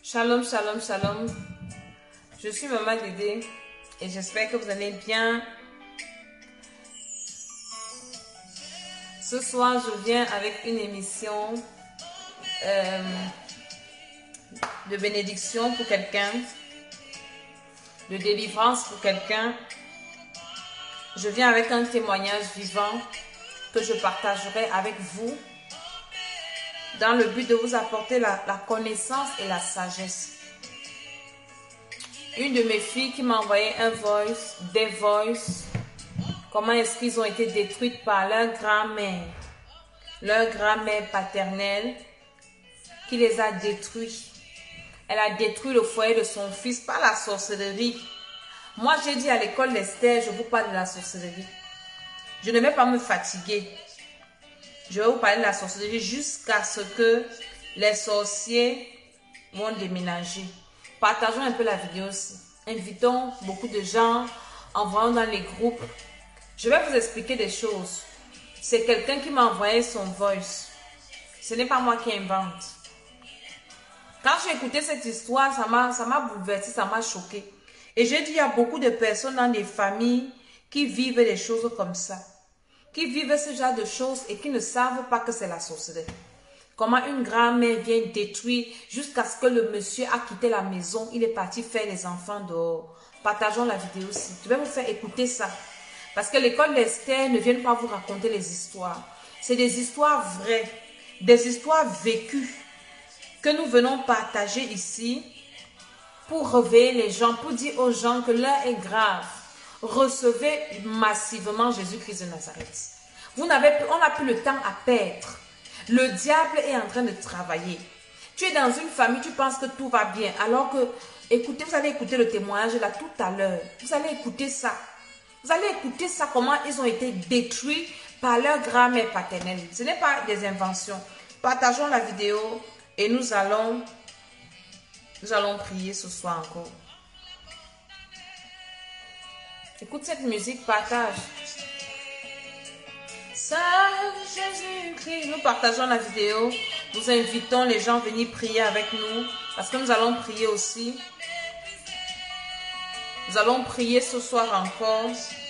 Shalom, shalom, shalom. Je suis Maman Dédé et j'espère que vous allez bien. Ce soir, je viens avec une émission de bénédiction pour quelqu'un, de délivrance pour quelqu'un. Je viens avec un témoignage vivant que je partagerai avec vous dans le but de vous apporter la connaissance et la sagesse. Une de mes filles qui m'a envoyé des voice, comment est-ce qu'ils ont été détruits par leur grand-mère paternelle qui les a détruits. Elle a détruit le foyer de son fils par la sorcellerie. Moi, j'ai dit à l'école d'Esther, je vous parle de la sorcellerie. Je ne vais pas me fatiguer. Je vais vous parler de la sorcellerie jusqu'à ce que les sorciers vont déménager. Partageons un peu la vidéo aussi. Invitons beaucoup de gens, envoyons dans les groupes. Je vais vous expliquer des choses. C'est quelqu'un qui m'a envoyé son voice. Ce n'est pas moi qui invente. Quand j'ai écouté cette histoire, ça m'a bouleversé, ça m'a choqué. Et j'ai dit, il y a beaucoup de personnes dans des familles qui vivent des choses comme ça. Qui vivent ce genre de choses et qui ne savent pas que c'est la sorcellerie. Comment une grand-mère vient détruire jusqu'à ce que le monsieur a quitté la maison. Il est parti faire les enfants dehors. Partageons la vidéo aussi. Je vais vous faire écouter ça. Parce que l'école d'Esther ne vient pas vous raconter les histoires. C'est des histoires vraies. Des histoires vécues que nous venons partager ici pour réveiller les gens, pour dire aux gens que l'heure est grave. Recevez massivement Jésus-Christ de Nazareth. On n'a plus le temps à perdre. Le diable est en train de travailler. Tu es dans une famille, tu penses que tout va bien. Alors que, écoutez, vous allez écouter le témoignage là tout à l'heure. Vous allez écouter ça. Vous allez écouter ça, comment ils ont été détruits par leur grand-mère paternelle. Ce n'est pas des inventions. Partageons la vidéo et nous allons prier ce soir encore. Écoute cette musique, partage. Saint Jésus-Christ. Nous partageons la vidéo. Nous invitons les gens à venir prier avec nous. Parce que nous allons prier aussi. Nous allons prier ce soir encore.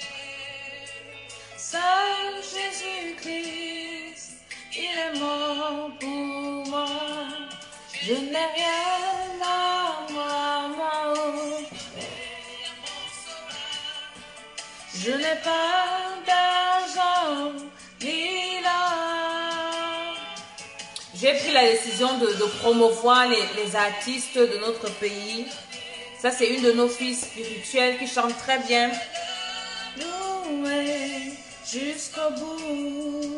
Saint Jésus-Christ, il est mort pour moi. Je n'ai rien à moi. Je n'ai pas d'argent ni l'or. J'ai pris la décision de promouvoir les artistes de notre pays. Ça, c'est une de nos filles spirituelles qui chante très bien. Louer jusqu'au bout.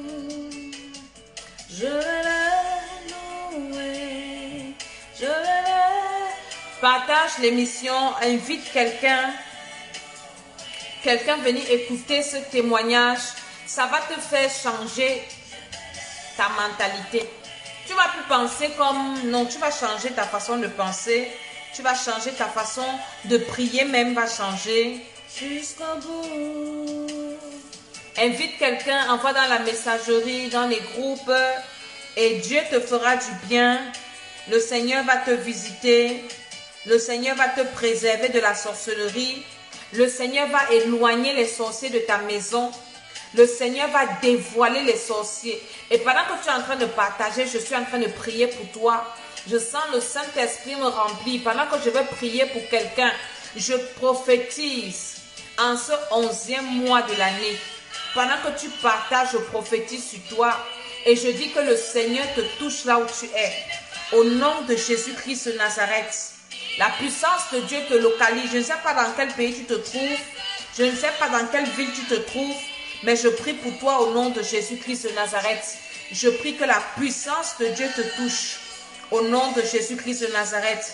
Je vais le louer. Je vais le... Partage l'émission, invite quelqu'un. Quelqu'un venir écouter ce témoignage, ça va te faire changer ta mentalité. Tu vas plus penser comme... Non, tu vas changer ta façon de penser. Tu vas changer ta façon de prier même va changer. Jusqu'au bout. Invite quelqu'un, envoie dans la messagerie, dans les groupes. Et Dieu te fera du bien. Le Seigneur va te visiter. Le Seigneur va te préserver de la sorcellerie. Le Seigneur va éloigner les sorciers de ta maison. Le Seigneur va dévoiler les sorciers. Et pendant que tu es en train de partager, je suis en train de prier pour toi. Je sens le Saint-Esprit me remplir. Pendant que je vais prier pour quelqu'un, je prophétise en ce 11e mois de l'année. Pendant que tu partages, je prophétise sur toi. Et je dis que le Seigneur te touche là où tu es. Au nom de Jésus-Christ de Nazareth. La puissance de Dieu te localise. Je ne sais pas dans quel pays tu te trouves. Je ne sais pas dans quelle ville tu te trouves. Mais je prie pour toi au nom de Jésus-Christ de Nazareth. Je prie que la puissance de Dieu te touche. Au nom de Jésus-Christ de Nazareth.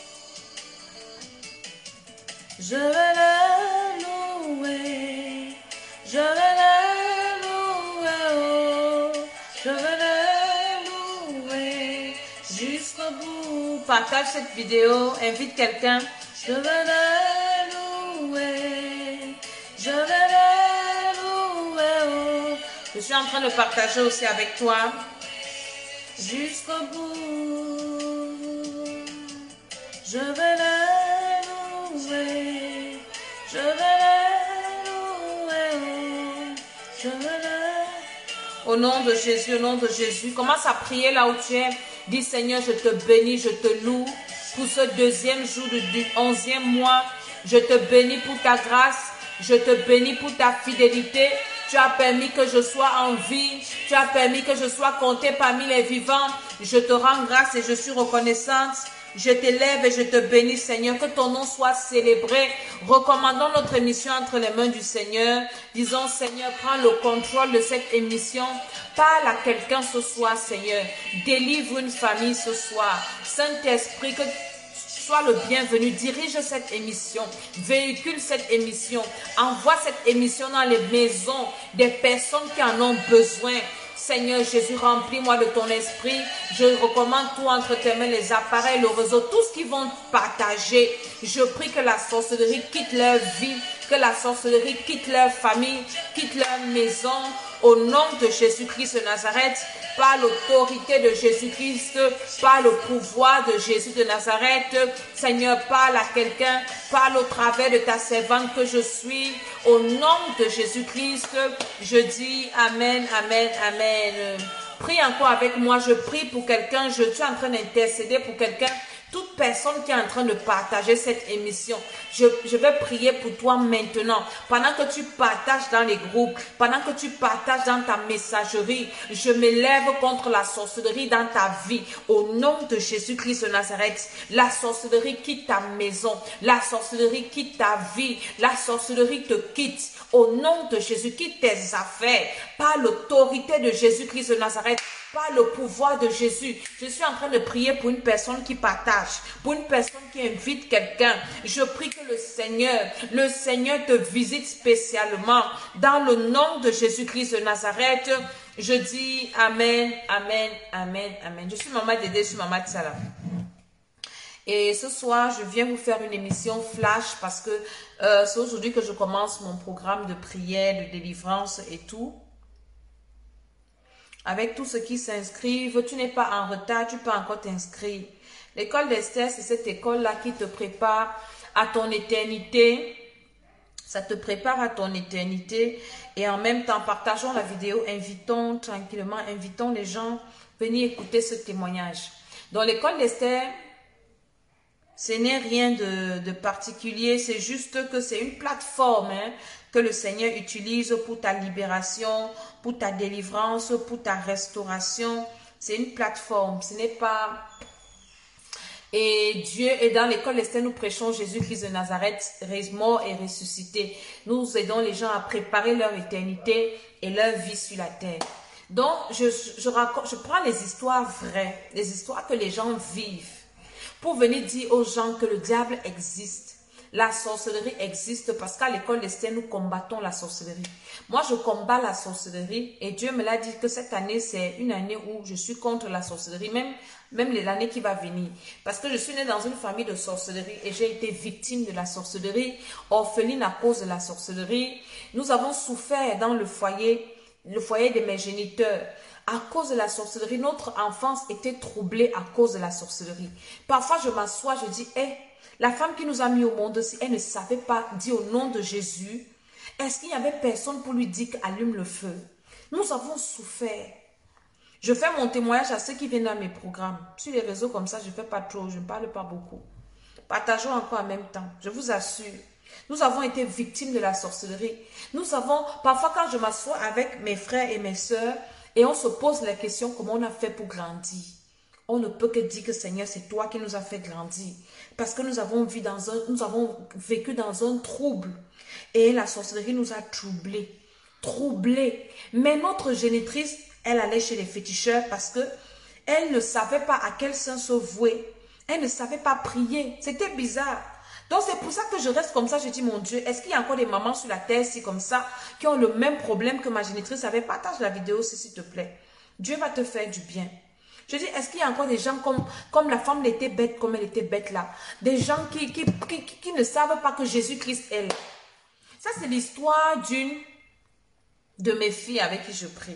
Je vais le louer. Je vais le louer. Oh. Je vais le louer. Jusqu'au bout. Partage cette vidéo. Invite quelqu'un. Je vais le louer. Je vais le louer. Oh. Je suis en train de partager aussi avec toi. Jusqu'au bout. Je vais les louer, je vais les louer, je vais les... Au nom de Jésus, au nom de Jésus, commence à prier là où tu es. Dis Seigneur, je te bénis, je te loue pour ce deuxième jour du 11e mois. Je te bénis pour ta grâce, je te bénis pour ta fidélité. Tu as permis que je sois en vie, tu as permis que je sois compté parmi les vivants. Je te rends grâce et je suis reconnaissante. Je t'élève et je te bénis, Seigneur, que ton nom soit célébré. Recommandons notre émission entre les mains du Seigneur. Disons, Seigneur, prends le contrôle de cette émission. Parle à quelqu'un ce soir, Seigneur. Délivre une famille ce soir. Saint-Esprit, que sois le bienvenu. Dirige cette émission. Véhicule cette émission. Envoie cette émission dans les maisons des personnes qui en ont besoin. Seigneur Jésus, remplis-moi de ton esprit. Je recommande tout entre tes mains, les appareils, le réseau, tout ce qu'ils vont partager. Je prie que la sorcellerie quitte leur vie, que la sorcellerie quitte leur famille, quitte leur maison. Au nom de Jésus-Christ de Nazareth, par l'autorité de Jésus-Christ, par le pouvoir de Jésus de Nazareth, Seigneur, parle à quelqu'un, parle au travers de ta servante que je suis. Au nom de Jésus-Christ, je dis Amen, Amen, Amen. Prie encore avec moi, je prie pour quelqu'un, je suis en train d'intercéder pour quelqu'un. Toute personne qui est en train de partager cette émission, je vais prier pour toi maintenant. Pendant que tu partages dans les groupes, pendant que tu partages dans ta messagerie, je m'élève contre la sorcellerie dans ta vie. Au nom de Jésus-Christ de Nazareth, la sorcellerie quitte ta maison, la sorcellerie quitte ta vie, la sorcellerie te quitte. Au nom de Jésus, quitte tes affaires, par l'autorité de Jésus-Christ de Nazareth. Par le pouvoir de Jésus, je suis en train de prier pour une personne qui partage, pour une personne qui invite quelqu'un. Je prie que le Seigneur te visite spécialement. Dans le nom de Jésus-Christ de Nazareth, je dis Amen, Amen, Amen, Amen. Je suis Maman Dédé, je suis Maman Tsala. Et ce soir, je viens vous faire une émission flash parce que c'est aujourd'hui que je commence mon programme de prière, de délivrance et tout. Avec tous ceux qui s'inscrivent, tu n'es pas en retard, tu peux encore t'inscrire. L'école d'Esther, c'est cette école-là qui te prépare à ton éternité. Ça te prépare à ton éternité. Et en même temps, partageons la vidéo, invitons les gens, venez écouter ce témoignage. Dans l'école d'Esther, ce n'est rien de particulier, c'est juste que c'est une plateforme que le Seigneur utilise pour ta libération, pour ta délivrance, pour ta restauration. C'est une plateforme, ce n'est pas... Et Dieu est dans l'école d'Esther, nous prêchons Jésus-Christ de Nazareth, mort et ressuscité. Nous aidons les gens à préparer leur éternité et leur vie sur la terre. Donc, je prends les histoires vraies, les histoires que les gens vivent, pour venir dire aux gens que le diable existe. La sorcellerie existe parce qu'à l'école d'Esther, nous combattons la sorcellerie. Moi, je combats la sorcellerie et Dieu me l'a dit que cette année, c'est une année où je suis contre la sorcellerie, même l'année qui va venir. Parce que je suis née dans une famille de sorcellerie et j'ai été victime de la sorcellerie, orpheline à cause de la sorcellerie. Nous avons souffert dans le foyer de mes géniteurs. À cause de la sorcellerie, notre enfance était troublée à cause de la sorcellerie. Parfois, je m'assois, je dis, la femme qui nous a mis au monde, si elle ne savait pas dire au nom de Jésus, est-ce qu'il n'y avait personne pour lui dire allume le feu? Nous avons souffert. Je fais mon témoignage à ceux qui viennent dans mes programmes. Sur les réseaux comme ça, je ne fais pas trop, je ne parle pas beaucoup. Partageons encore en même temps, je vous assure. Nous avons été victimes de la sorcellerie. Nous avons, parfois quand je m'assois avec mes frères et mes sœurs, et on se pose la question comment on a fait pour grandir. On ne peut que dire que Seigneur, c'est toi qui nous as fait grandir. Parce que nous avons vécu dans un trouble. Et la sorcellerie nous a troublés. Mais notre génitrice, elle allait chez les féticheurs parce que elle ne savait pas à quel saint se vouer. Elle ne savait pas prier. C'était bizarre. Donc c'est pour ça que je reste comme ça. Je dis, mon Dieu, est-ce qu'il y a encore des mamans sur la terre, si comme ça, qui ont le même problème que ma génitrice avait? Partage la vidéo, s'il te plaît. Dieu va te faire du bien. Je dis, est-ce qu'il y a encore des gens comme la femme était bête, comme elle était bête là? Des gens qui ne savent pas que Jésus-Christ est là. Ça, c'est l'histoire d'une de mes filles avec qui je prie.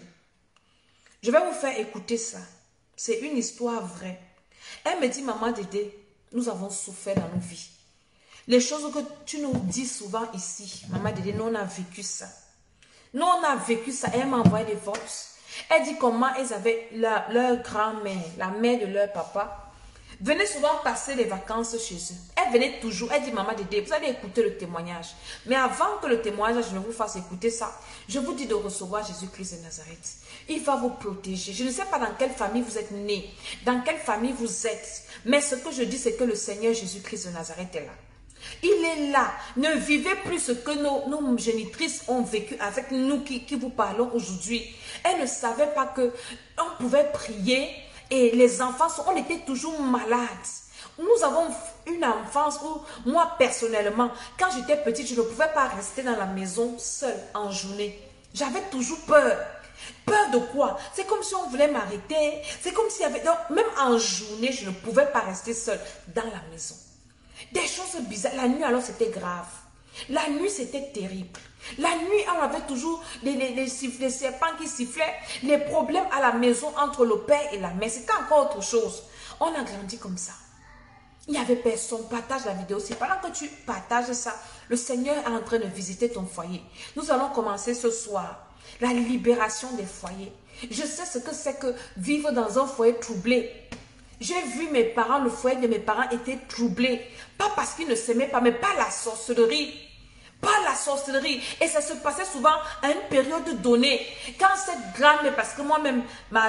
Je vais vous faire écouter ça. C'est une histoire vraie. Elle me dit, maman Dédé, nous avons souffert dans nos vies. Les choses que tu nous dis souvent ici, Maman Dédé, nous on a vécu ça. Nous on a vécu ça et elle m'a envoyé des votes. Elle dit comment elles avaient leur grand-mère, la mère de leur papa, venait souvent passer les vacances chez eux. Elle venait toujours, elle dit Maman Dédé, vous allez écouter le témoignage. Mais avant que le témoignage ne vous fasse écouter ça, je vous dis de recevoir Jésus-Christ de Nazareth. Il va vous protéger. Je ne sais pas dans quelle famille vous êtes né, dans quelle famille vous êtes. Mais ce que je dis, c'est que le Seigneur Jésus-Christ de Nazareth est là. Il est là. Ne vivez plus ce que nos génitrices ont vécu avec nous qui vous parlons aujourd'hui. Elles ne savaient pas que on pouvait prier et les enfants, on était toujours malades. Nous avons une enfance où, moi personnellement, quand j'étais petite, je ne pouvais pas rester dans la maison seule en journée. J'avais toujours peur. Peur de quoi? C'est comme si on voulait m'arrêter. C'est comme s'il y avait... Donc, même en journée, je ne pouvais pas rester seule dans la maison. Des choses bizarres. La nuit, alors, c'était grave. La nuit, c'était terrible. La nuit, on avait toujours les serpents qui sifflaient, les problèmes à la maison entre le père et la mère. C'était encore autre chose. On a grandi comme ça. Il n'y avait personne. Partage la vidéo aussi. Pendant que tu partages ça, le Seigneur est en train de visiter ton foyer. Nous allons commencer ce soir. La libération des foyers. Je sais ce que c'est que vivre dans un foyer troublé. J'ai vu mes parents, le foyer de mes parents était troublé. Pas parce qu'ils ne s'aimaient pas, mais par la sorcellerie. Par la sorcellerie. Et ça se passait souvent à une période donnée. Quand cette grand-mère, parce que moi-même,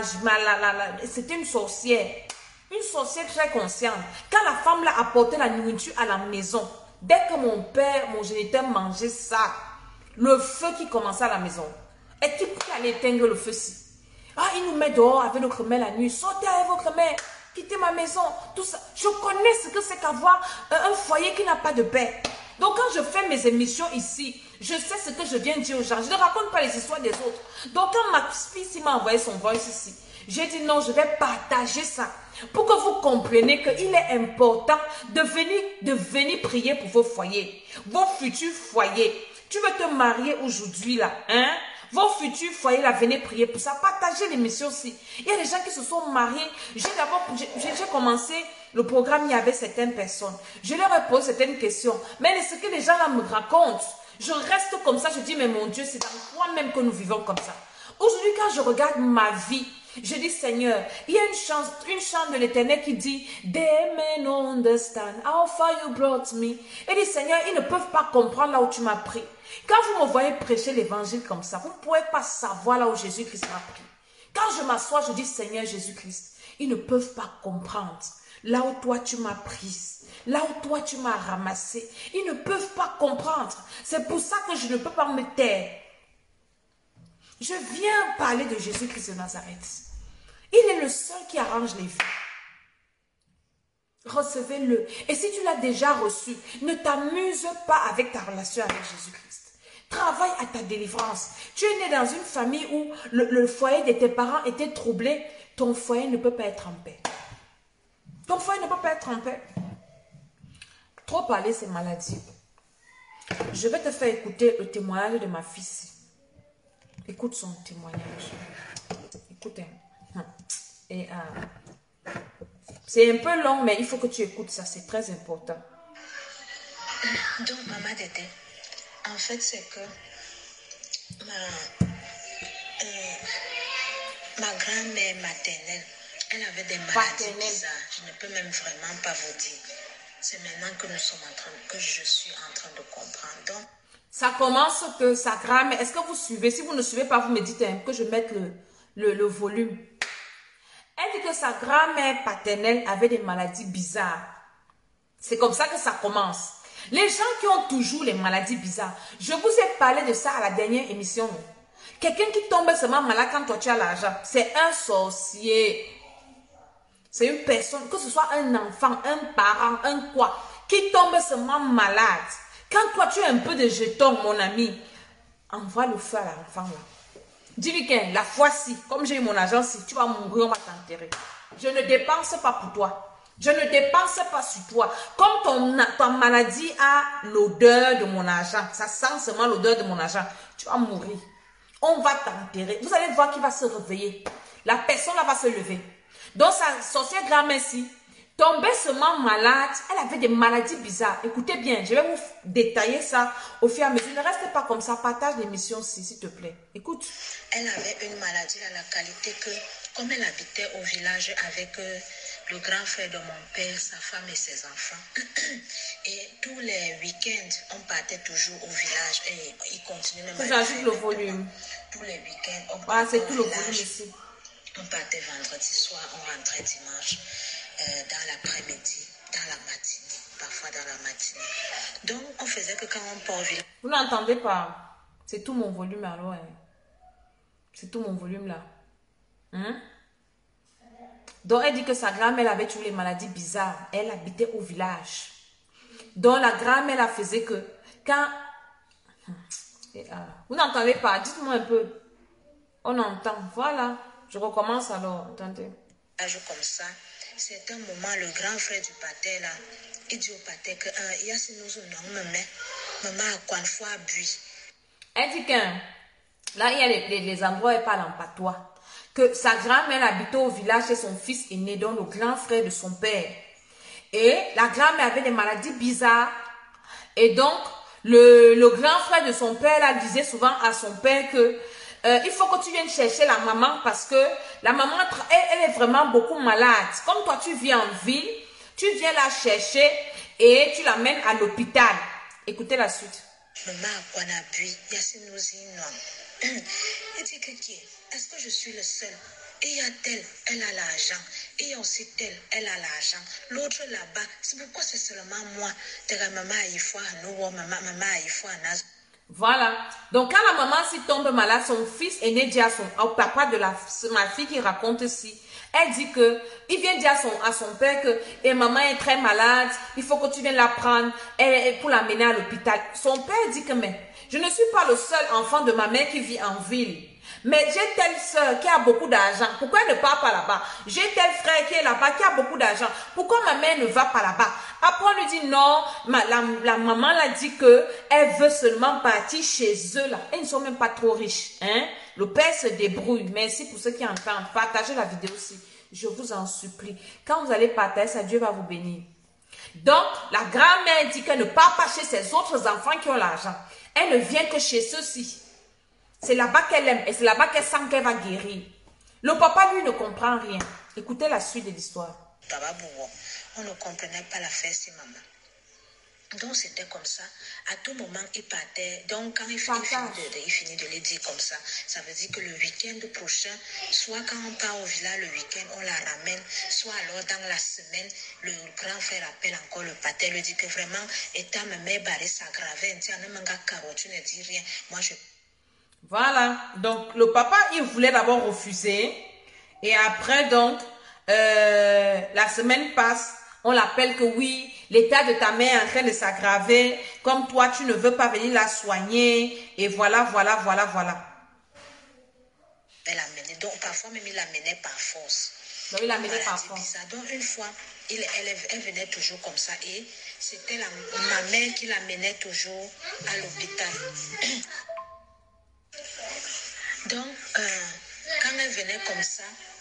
c'était une sorcière. Une sorcière très consciente. Quand la femme l'a apporté la nourriture à la maison, dès que mon père, mon géniteur mangeait ça, le feu qui commençait à la maison, est-il qui allait éteindre le feu-ci? Ah, il nous met dehors avec notre mère la nuit. Sortez avec votre mère. Quittez ma maison. Tout ça. Je connais ce que c'est qu'avoir un foyer qui n'a pas de paix. Donc quand je fais mes émissions ici, je sais ce que je viens dire aux gens. Je ne raconte pas les histoires des autres. Donc quand ma fille m'a envoyé son voice ici, j'ai dit non, je vais partager ça. Pour que vous compreniez qu'il est important de venir prier pour vos foyers. Vos futurs foyers. Tu veux te marier aujourd'hui là, hein? Vos futurs foyers là, venez prier pour ça. Partagez l'émission aussi. Il y a des gens qui se sont mariés. J'ai commencé le programme, il y avait certaines personnes. Je leur ai posé certaines questions. Mais ce que les gens là me racontent, je reste comme ça, je dis, mais mon Dieu, c'est dans toi-même que nous vivons comme ça. Aujourd'hui, quand je regarde ma vie, je dis, Seigneur, il y a une chante de l'Éternel qui dit, They may not understand how far you brought me. Et dit, Seigneur, ils ne peuvent pas comprendre là où tu m'as pris. Quand vous me voyez prêcher l'évangile comme ça, vous ne pouvez pas savoir là où Jésus-Christ m'a pris. Quand je m'assois, je dis, Seigneur Jésus-Christ, ils ne peuvent pas comprendre là où toi tu m'as prise. Là où toi tu m'as ramassé. Ils ne peuvent pas comprendre. C'est pour ça que je ne peux pas me taire. Je viens parler de Jésus-Christ de Nazareth. Il est le seul qui arrange les vies. Recevez-le. Et si tu l'as déjà reçu, ne t'amuse pas avec ta relation avec Jésus-Christ. Travaille à ta délivrance. Tu es né dans une famille où le foyer de tes parents était troublé. Ton foyer ne peut pas être en paix. Ton foyer ne peut pas être en paix. Trop parler, c'est maladie. Je vais te faire écouter le témoignage de ma fille. Écoute son témoignage. Écoutez. Et c'est un peu long, mais il faut que tu écoutes ça. C'est très important. Donc, Maman Dédé, en fait, c'est que ma grand-mère maternelle, elle avait des maladies bizarres. Je ne peux même vraiment pas vous dire. C'est maintenant que je suis en train de comprendre. Donc, ça commence que sa grand-mère... Est-ce que vous suivez? Si vous ne suivez pas, vous me dites que je mette le volume. Elle dit que sa grand-mère paternelle avait des maladies bizarres. C'est comme ça que ça commence. Les gens qui ont toujours les maladies bizarres. Je vous ai parlé de ça à la dernière émission. Quelqu'un qui tombe seulement malade quand toi tu as l'argent. C'est un sorcier. C'est une personne, que ce soit un enfant, un parent, un quoi, qui tombe seulement malade. Quand toi tu as un peu de jetons, mon ami, envoie le feu à l'enfant là. Dis-lui que la fois-ci, comme j'ai eu mon argent, si tu vas mourir, on va t'enterrer. Je ne dépense pas pour toi. Je ne dépense pas sur toi. Comme ton maladie a l'odeur de mon argent, ça sent seulement l'odeur de mon argent, tu vas mourir. On va t'enterrer. Vous allez voir qu'il va se réveiller. La personne là va se lever. Donc sa sorcière grand-mère, si Tombée seulement malade, elle avait des maladies bizarres. Écoutez bien, je vais vous détailler ça au fur et à mesure. Ne restez pas comme ça, partage l'émission s'il te plaît. Écoute. Elle avait une maladie à la qualité que, comme elle habitait au village avec le grand frère de mon père, sa femme et ses enfants, et tous les week-ends, on partait toujours au village et il continue même à j'ajoute le volume. Tous les week-ends, on voilà, partait c'est tout le volume ici. On partait vendredi soir, on rentrait dimanche. Dans l'après-midi, dans la matinée, parfois dans la matinée. Donc, on faisait que quand on part au village... Vous n'entendez pas? C'est tout mon volume alors. Hein? C'est tout mon volume là. Hein? Donc, elle dit que sa grand-mère avait toujours les maladies bizarres. Elle habitait au village. Donc, la grand-mère la faisait que quand... Vous n'entendez pas? Dites-moi un peu. On entend. Voilà. Je recommence alors. Attendez. Comme ça. C'est un moment, le grand frère du pater là, il dit au pater que il y a ces nous maman a quoi fois bu. Elle dit que là, il y a les endroits où elle parle en patois. Que sa grand-mère habitait au village chez son fils aîné, donc le grand frère de son père. Et la grand-mère avait des maladies bizarres. Et donc, le grand frère de son père là, disait souvent à son père que il faut que tu viennes chercher la maman parce que la maman, elle est vraiment beaucoup malade. Comme toi, tu vis en ville, tu viens la chercher et tu l'amènes à l'hôpital. Écoutez la suite. Maman, on a bu, il y a ces nous. Elle dit que qui est-ce que je suis le seul? Et il y a telle, elle a l'argent. Et il y a aussi telle, elle a l'argent. L'autre là-bas, c'est pourquoi c'est seulement moi. Maman a eu foi à nous, maman a eu foi à nous. Voilà. Donc, quand la maman s'y tombe malade, son fils aîné dit au papa de ma fille qui raconte ici, elle dit que, il vient dire à son père que, et maman est très malade, il faut que tu viennes la prendre pour l'amener à l'hôpital. Son père dit que, mais, je ne suis pas le seul enfant de ma mère qui vit en ville. Mais j'ai telle soeur qui a beaucoup d'argent. Pourquoi elle ne part pas là-bas? J'ai tel frère qui est là-bas, qui a beaucoup d'argent. Pourquoi ma mère ne va pas là-bas? Après, on lui dit non. La maman l'a dit que elle veut seulement partir chez eux là. Ils ne sont même pas trop riches. Hein? Le père se débrouille. Merci pour ceux qui entendent. Partagez la vidéo aussi. Je vous en supplie. Quand vous allez partager ça, Dieu va vous bénir. Donc, la grand-mère dit qu'elle ne part pas chez ses autres enfants qui ont l'argent. Elle ne vient que chez ceux-ci. C'est là-bas qu'elle aime et c'est là-bas qu'elle sent qu'elle va guérir. Le papa, lui, ne comprend rien. Écoutez la suite de l'histoire. On ne comprenait pas l'affaire, c'est maman. Donc, c'était comme ça. À tout moment, il partait. Donc, quand il finit de le dire comme ça, ça veut dire que le week-end prochain, soit quand on part au village le week-end, on la ramène, soit alors dans la semaine, le grand frère appelle encore le pater, lui dit que vraiment, état ma mère barré s'aggraver, tu ne dis rien. Moi, je... Voilà. Donc, le papa, il voulait d'abord refuser. Et après, donc, la semaine passe. On l'appelle que oui, l'état de ta mère est en train de s'aggraver. Comme toi, tu ne veux pas venir la soigner. Et voilà. Elle l'amenait. Donc, parfois même, il l'amenait par force. Donc, il l'amenait par force. Donc, une fois, elle venait toujours comme ça. Et c'était ma mère qui l'amenait toujours à l'hôpital. Donc, quand elle venait comme ça,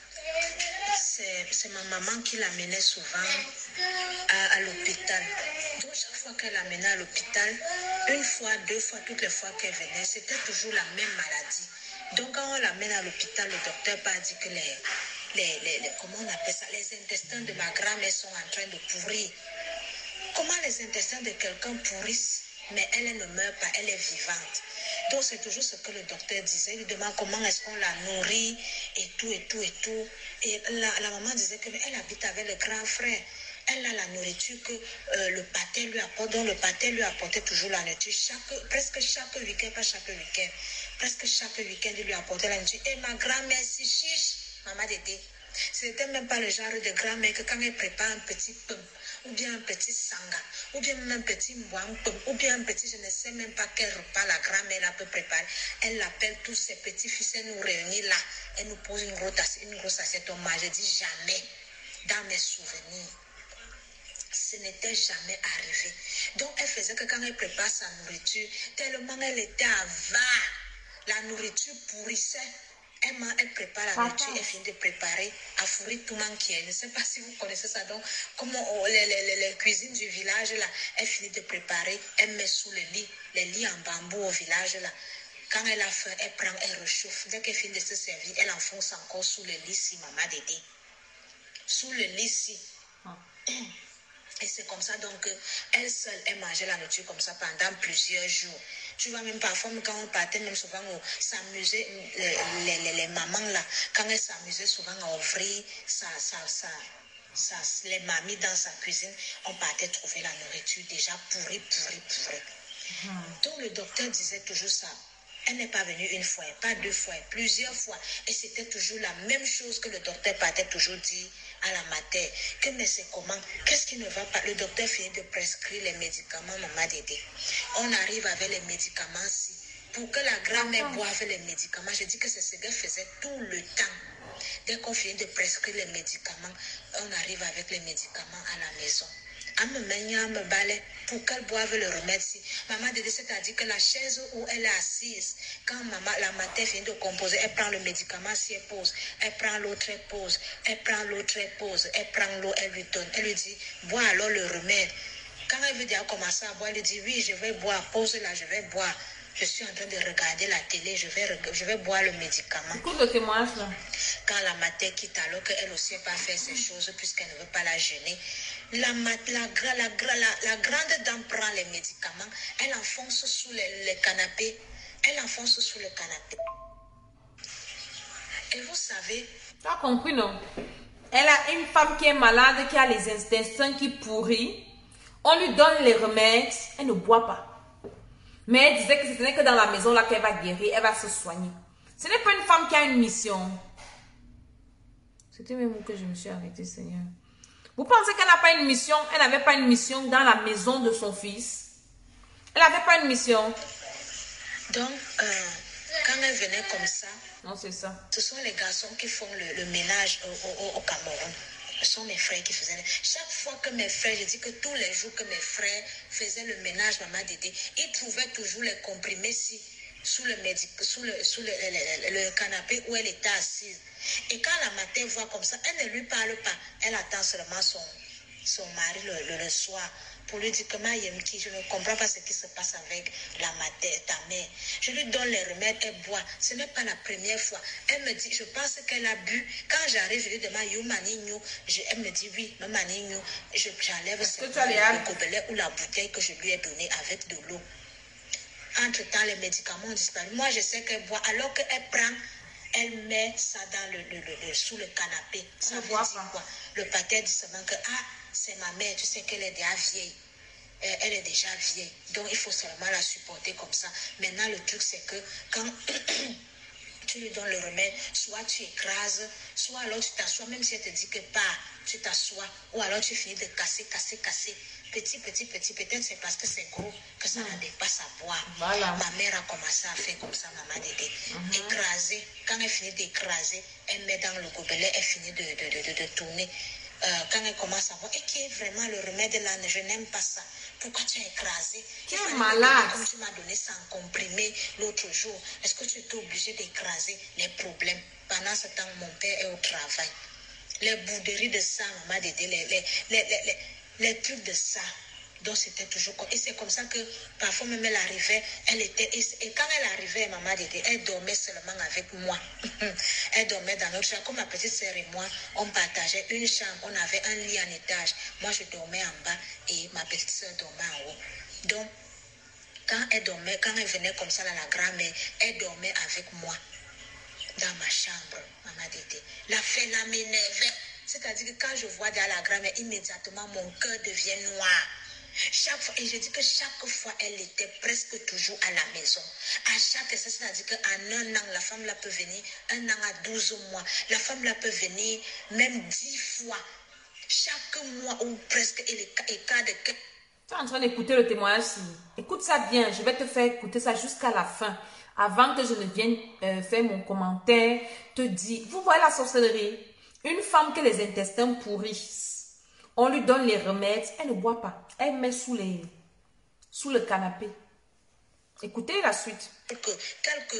c'est ma maman qui l'amenait souvent à l'hôpital. Donc, chaque fois qu'elle l'amenait à l'hôpital, une fois, deux fois, toutes les fois qu'elle venait, c'était toujours la même maladie. Donc, quand on l'amène à l'hôpital, le docteur a dit que comment on appelle ça, les intestins de ma grand-mère sont en train de pourrir. Comment les intestins de quelqu'un pourrissent, mais elle ne meurt pas, elle est vivante. Donc, c'est toujours ce que le docteur disait. Il lui demande comment est-ce qu'on la nourrit et tout. Et la maman disait qu'elle habite avec le grand frère. Elle a la nourriture que le pater lui apporte. Donc, le pater lui apportait toujours la nourriture. Presque chaque week-end, pas chaque week-end. Presque chaque week-end, il lui apportait la nourriture. Et ma grand-mère si chiche, maman Dédé. C'était même pas le genre de grand-mère que quand elle prépare un petit pain, ou bien un petit sanga, ou bien même un petit mouampum, ou bien un petit, je ne sais même pas quel repas la grand-mère peut préparer. Elle appelle tous ses petits-fils, elle nous réunit là, elle nous pose une grosse assiette au mange. Je dis jamais, dans mes souvenirs, ce n'était jamais arrivé. Donc elle faisait que quand elle prépare sa nourriture, tellement elle était avare, la nourriture pourrissait. Elle prépare la nourriture, elle finit de préparer à fourrer tout manqué. Je ne sais pas si vous connaissez ça. Donc, comment les cuisines du village, là, elle finit de préparer, elle met sous le lit, les lits en bambou au village, là. Quand elle a faim, elle prend, elle réchauffe. Dès qu'elle finit de se servir, elle enfonce encore sous le lit, si maman Dédé. Sous le lit, si. Et c'est comme ça, donc, elle seule, elle mangeait la nourriture comme ça pendant plusieurs jours. Tu vois, même parfois, quand on partait, même souvent, on s'amusait, les mamans là, quand elles s'amusaient souvent à ouvrir les mamies dans sa cuisine, on partait trouver la nourriture déjà pourrie. Donc, le docteur disait toujours ça. Elle n'est pas venue une fois, pas deux fois, plusieurs fois. Et c'était toujours la même chose que le docteur partait toujours dire à la mater. Que mais c'est comment? Qu'est-ce qui ne va pas? Le docteur finit de prescrire les médicaments, maman Dédé. On arrive avec les médicaments si. Pour que la grand-mère boive les médicaments, je dis que c'est ce qu'elle faisait tout le temps. Dès qu'on finit de prescrire les médicaments, on arrive avec les médicaments à la maison. Me balai pour qu'elle boive le remède. Maman Dédé, c'est-à-dire que la chaise où elle est assise, quand la mater finit de composer, elle prend le médicament, si elle pose, elle prend l'autre, elle pose, elle prend l'autre, elle pose, elle prend l'eau, elle lui donne, elle lui dit, bois alors le remède. Quand elle veut déjà commencer à boire, elle dit, oui, je vais boire, pose là, je vais boire. Je suis en train de regarder la télé, je vais boire le médicament. Écoute le témoignage là. Quand la mater quitte, alors qu'elle aussi n'a pas fait ces choses puisqu'elle ne veut pas la gêner, la grande dame prend les médicaments, elle enfonce sous le canapé. Elle enfonce sous le canapé. Et vous savez... Tu as compris, non? Elle a une femme qui est malade, qui a les intestins qui pourrissent. On lui donne les remèdes, elle ne boit pas. Mais elle disait que ce n'est que dans la maison là qu'elle va guérir, elle va se soigner. Ce n'est pas une femme qui a une mission. C'était même où que je me suis arrêtée, Seigneur. Vous pensez qu'elle n'a pas une mission? Elle n'avait pas une mission dans la maison de son fils. Elle n'avait pas une mission. Donc, quand elle venait comme ça, non, c'est ça. Ce sont les garçons qui font le ménage au Cameroun. Ce sont mes frères qui faisaient. Chaque fois que mes frères, je dis que tous les jours que mes frères faisaient le ménage, maman Dédé, ils trouvaient toujours les comprimés sous le canapé où elle était assise. Et quand la matin voit comme ça, elle ne lui parle pas. Elle attend seulement son mari le soir pour lui dire que Mayemki, je ne comprends pas ce qui se passe avec la mater, ta mère. Je lui donne les remèdes, elle boit. Ce n'est pas la première fois. Elle me dit, je pense qu'elle a bu. Quand j'arrive, je lui demande, you manigno. Elle me dit, oui, manigno. J'enlève le gobelet ou la bouteille que je lui ai donnée avec de l'eau. Entre-temps, les médicaments ont disparu. Moi, je sais qu'elle boit. Alors qu'elle prend, elle met ça dans sous le canapé. Ça veut dire quoi? Le pater dit seulement que, c'est ma mère, tu sais qu'elle est déjà vieille. Elle est déjà vieille. Donc, il faut seulement la supporter comme ça. Maintenant, le truc, c'est que quand tu lui donnes le remède, soit tu écrases, soit alors tu t'assois, même si elle te dit que pas, tu t'assois, ou alors tu finis de casser. Petit. Peut-être c'est parce que c'est gros que ça n'en dépasse à boire. Voilà. Ma mère a commencé à faire comme ça, maman Dédé. Écraser. Quand elle finit d'écraser, elle met dans le gobelet, elle finit de tourner. Quand elle commence à boire, et qui est vraiment le remède là, je n'aime pas ça. Pourquoi tu as écrasé? Tu es malade. Comme tu m'as donné sans comprimé l'autre jour, est-ce que tu étais obligé d'écraser les problèmes? Pendant ce temps, mon père est au travail. Les bouderies de ça, maman Dédé, les trucs de ça. Donc c'était toujours comme... Et c'est comme ça que parfois même elle arrivait, elle était... Et quand elle arrivait, maman Dédé, elle dormait seulement avec moi. Elle dormait dans notre chambre. Comme ma petite sœur et moi, on partageait une chambre. On avait un lit en étage. Moi, je dormais en bas et ma petite sœur dormait en haut. Donc, quand elle venait comme ça, là, la grand-mère, elle dormait avec moi dans ma chambre, maman Dédé. La fête m'énervait. C'est-à-dire que quand je vois dans la grand-mère, immédiatement, mon cœur devient noir. Chaque fois, et je dis que chaque fois, elle était presque toujours à la maison. À chaque fois, c'est-à-dire qu'en un an, la femme là peut venir, 1 an à 12 mois. La femme là peut venir même 10 fois. Chaque mois ou presque, et les cas de... Tu es en train d'écouter le témoignage. Écoute ça bien, je vais te faire écouter ça jusqu'à la fin. Avant que je ne vienne faire mon commentaire, te dire, vous voyez la sorcellerie? Une femme que les intestins pourrissent, on lui donne les remèdes, elle ne boit pas. Elle met sous le canapé. Écoutez la suite. Quelques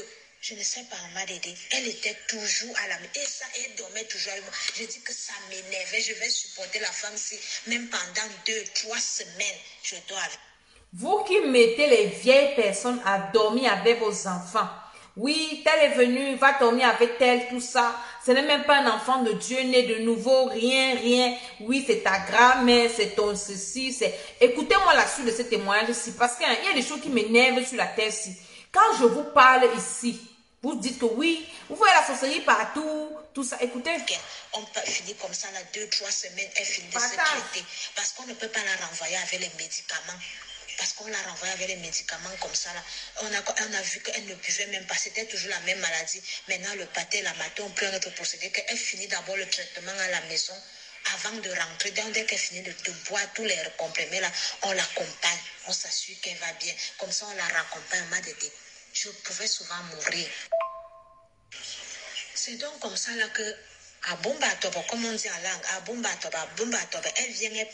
Je ne sais pas, maman Dédé. Elle était toujours à la maison. Et ça, elle dormait toujours avec moi. Je dis que ça m'énervait. Je vais supporter la femme si, même pendant 2-3 semaines, je dors avec. Vous qui mettez les vieilles personnes à dormir avec vos enfants. Oui, tel est venu, va dormir avec tel, tout ça. Ce n'est même pas un enfant de Dieu né de nouveau, rien, rien. Oui, c'est ta grand-mère, c'est ton ceci, c'est... Écoutez-moi la suite de ce témoignage-ci, parce qu'il y a des choses qui m'énervent sur la terre-ci. Quand je vous parle ici, vous dites que oui, vous voyez la sorcellerie partout, tout ça. Écoutez. On finit comme ça, là, 2-3 semaines, elle finit de se traiter. Parce qu'on ne peut pas la renvoyer avec les médicaments. Parce qu'on l'a renvoyée avec les médicaments comme ça, là. On a vu qu'elle ne buvait même pas. C'était toujours la même maladie. Maintenant, le pâté, la matin, on prend notre procédé. Qu'elle finit d'abord le traitement à la maison avant de rentrer. Dès qu'elle finit de boire tous les comprimés, là, on l'accompagne. On s'assure qu'elle va bien. Comme ça, on la raccompagne. Je pouvais souvent mourir. C'est donc comme ça là que à Bombatoba, comme on dit en langue, à Bombatoba, elle viendrait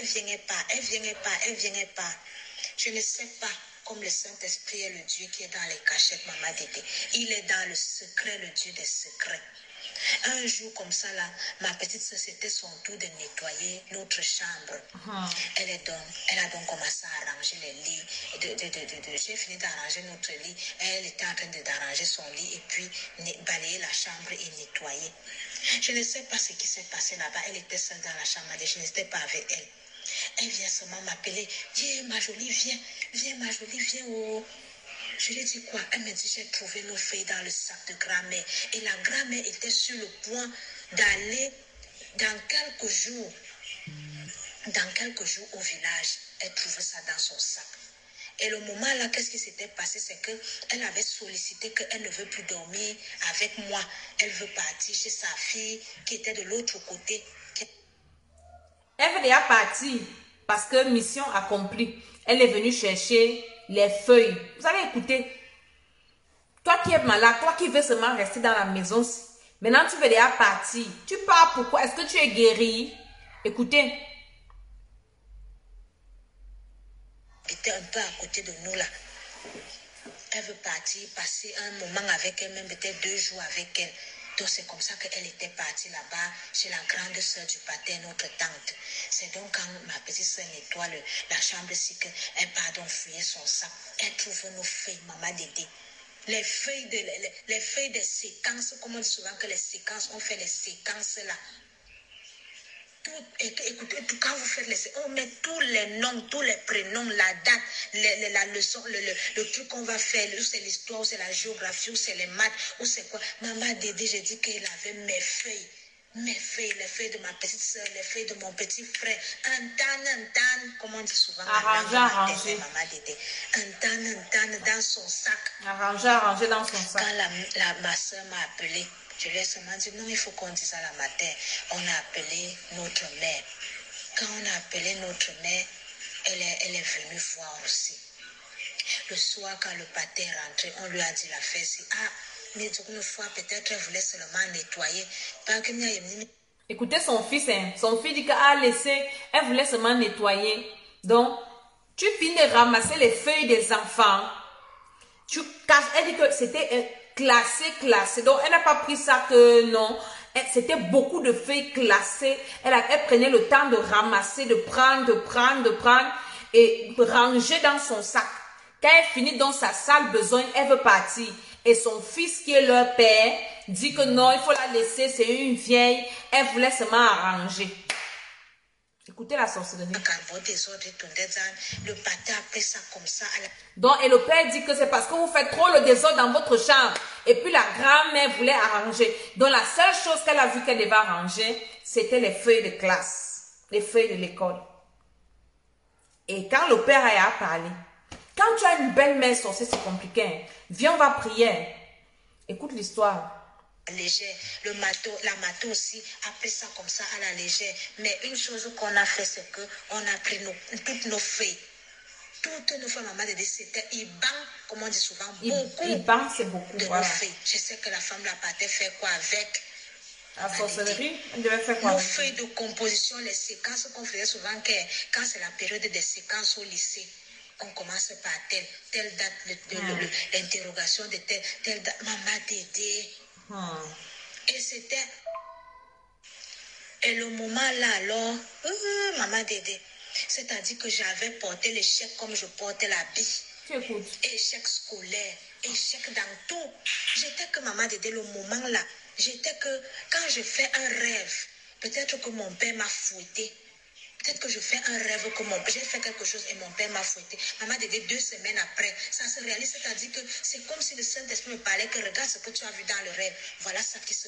pas. Je ne sais pas, comme le Saint-Esprit est le Dieu qui est dans les cachettes, maman Dédé. Il est dans le secret, le Dieu des secrets. Un jour comme ça, là, ma petite soeur, c'était son tour de nettoyer notre chambre. Elle a donc commencé à arranger les lits. J'ai fini d'arranger notre lit. Elle était en train d'arranger son lit et puis balayer la chambre et nettoyer. Je ne sais pas ce qui s'est passé là-bas. Elle était seule dans la chambre. Je n'étais pas avec elle. Elle vient seulement m'appeler. Viens, ma jolie, viens, ma jolie, viens. Oh. Je lui ai dit quoi? Elle me dit, j'ai trouvé nos feuilles dans le sac de grand-mère. Et la grand-mère était sur le point d'aller dans quelques jours au village. Elle trouvait ça dans son sac. Et le moment là, qu'est-ce qui s'était passé? C'est qu'elle avait sollicité qu'elle ne veut plus dormir avec moi. Elle veut partir chez sa fille qui était de l'autre côté. Elle veut déjà partir parce que mission accomplie. Elle est venue chercher les feuilles. Vous avez écouté? Toi qui es malade, toi qui veux seulement rester dans la maison, maintenant tu veux déjà partir. Tu pars pourquoi? Est-ce que tu es guéri? Écoutez. Elle était un peu à côté de nous là. Elle veut partir, passer un moment avec elle, même peut-être 2 jours avec elle. Donc c'est comme ça qu'elle était partie là-bas chez la grande sœur du pater, notre tante. C'est donc quand ma petite sœur nettoie la chambre ici qu'elle part donc fouiller son sac. Elle trouve nos feuilles, maman Dédé. Les feuilles des séquences, comme on dit souvent que les séquences, on fait les séquences là. Écoutez, quand vous faites on met tous les noms, tous les prénoms, la date, la leçon, le truc qu'on va faire, ou c'est l'histoire, ou c'est la géographie, ou c'est les maths, ou c'est quoi. Maman Dédé, j'ai dit qu'elle avait mes feuilles, les feuilles de ma petite soeur, les feuilles de mon petit frère. Un tan, comme on dit souvent. Arrangé. Maman Dédé. Un tan dans son sac. Arrangé dans son sac. Quand ma soeur m'a appelé, je lui ai seulement dit, non, il faut qu'on dise à la matin. On a appelé notre mère. Quand on a appelé notre mère, elle est venue voir aussi. Le soir, quand le pater est rentré, on lui a dit la fesse. Ah, mais une fois, peut-être elle voulait seulement nettoyer. Écoutez son fils, hein. Son fils dit qu'elle laissé, elle voulait seulement nettoyer. Donc, tu finis de ramasser les feuilles des enfants. Tu casses, elle dit que c'était classé. Donc, elle n'a pas pris ça que non. C'était beaucoup de feuilles classées. Elle prenait le temps de ramasser, de prendre et ranger dans son sac. Quand elle finit dans sa salle besoin, elle veut partir. Et son fils, qui est leur père, dit que non, il faut la laisser, c'est une vieille. Elle voulait seulement arranger. Écoutez la sorcellerie. Le pater a pris ça comme ça. Donc, et le père dit que c'est parce que vous faites trop le désordre dans votre chambre. Et puis la grand-mère voulait arranger. Donc, la seule chose qu'elle a vu qu'elle devait arranger, c'était les feuilles de classe, les feuilles de l'école. Et quand le père a parlé, quand tu as une belle-mère sorcière, c'est compliqué. Hein? Viens, on va prier. Écoute l'histoire. Légère, la mato aussi a pris ça comme ça à la légère. Mais une chose qu'on a fait, c'est qu'on a pris toutes nos feuilles. Toutes nos feuilles, maman Dédé, c'était Iban, comme on dit souvent, beaucoup. Iban, c'est beaucoup. De nos feuilles. Je sais que la femme la partait faire quoi avec. La sorcellerie, elle devait faire quoi? Nos feuilles de composition, les séquences qu'on faisait souvent quand c'est la période des séquences au lycée. On commence par telle date, l'interrogation de telle date. Maman Dédé. Et c'était... Et le moment là, alors, maman Dédé, c'est-à-dire que j'avais porté l'échec comme je portais l'habit. Échec scolaire, échec dans tout. J'étais que maman Dédé, le moment là, j'étais que quand je fais un rêve, peut-être que mon père m'a fouetté. Peut-être que je fais un rêve que j'ai fait quelque chose et mon père m'a fouetté. Maman Dédé, 2 semaines après, ça se réalise, c'est-à-dire que c'est comme si le Saint-Esprit me parlait que regarde ce que tu as vu dans le rêve. Voilà ça qui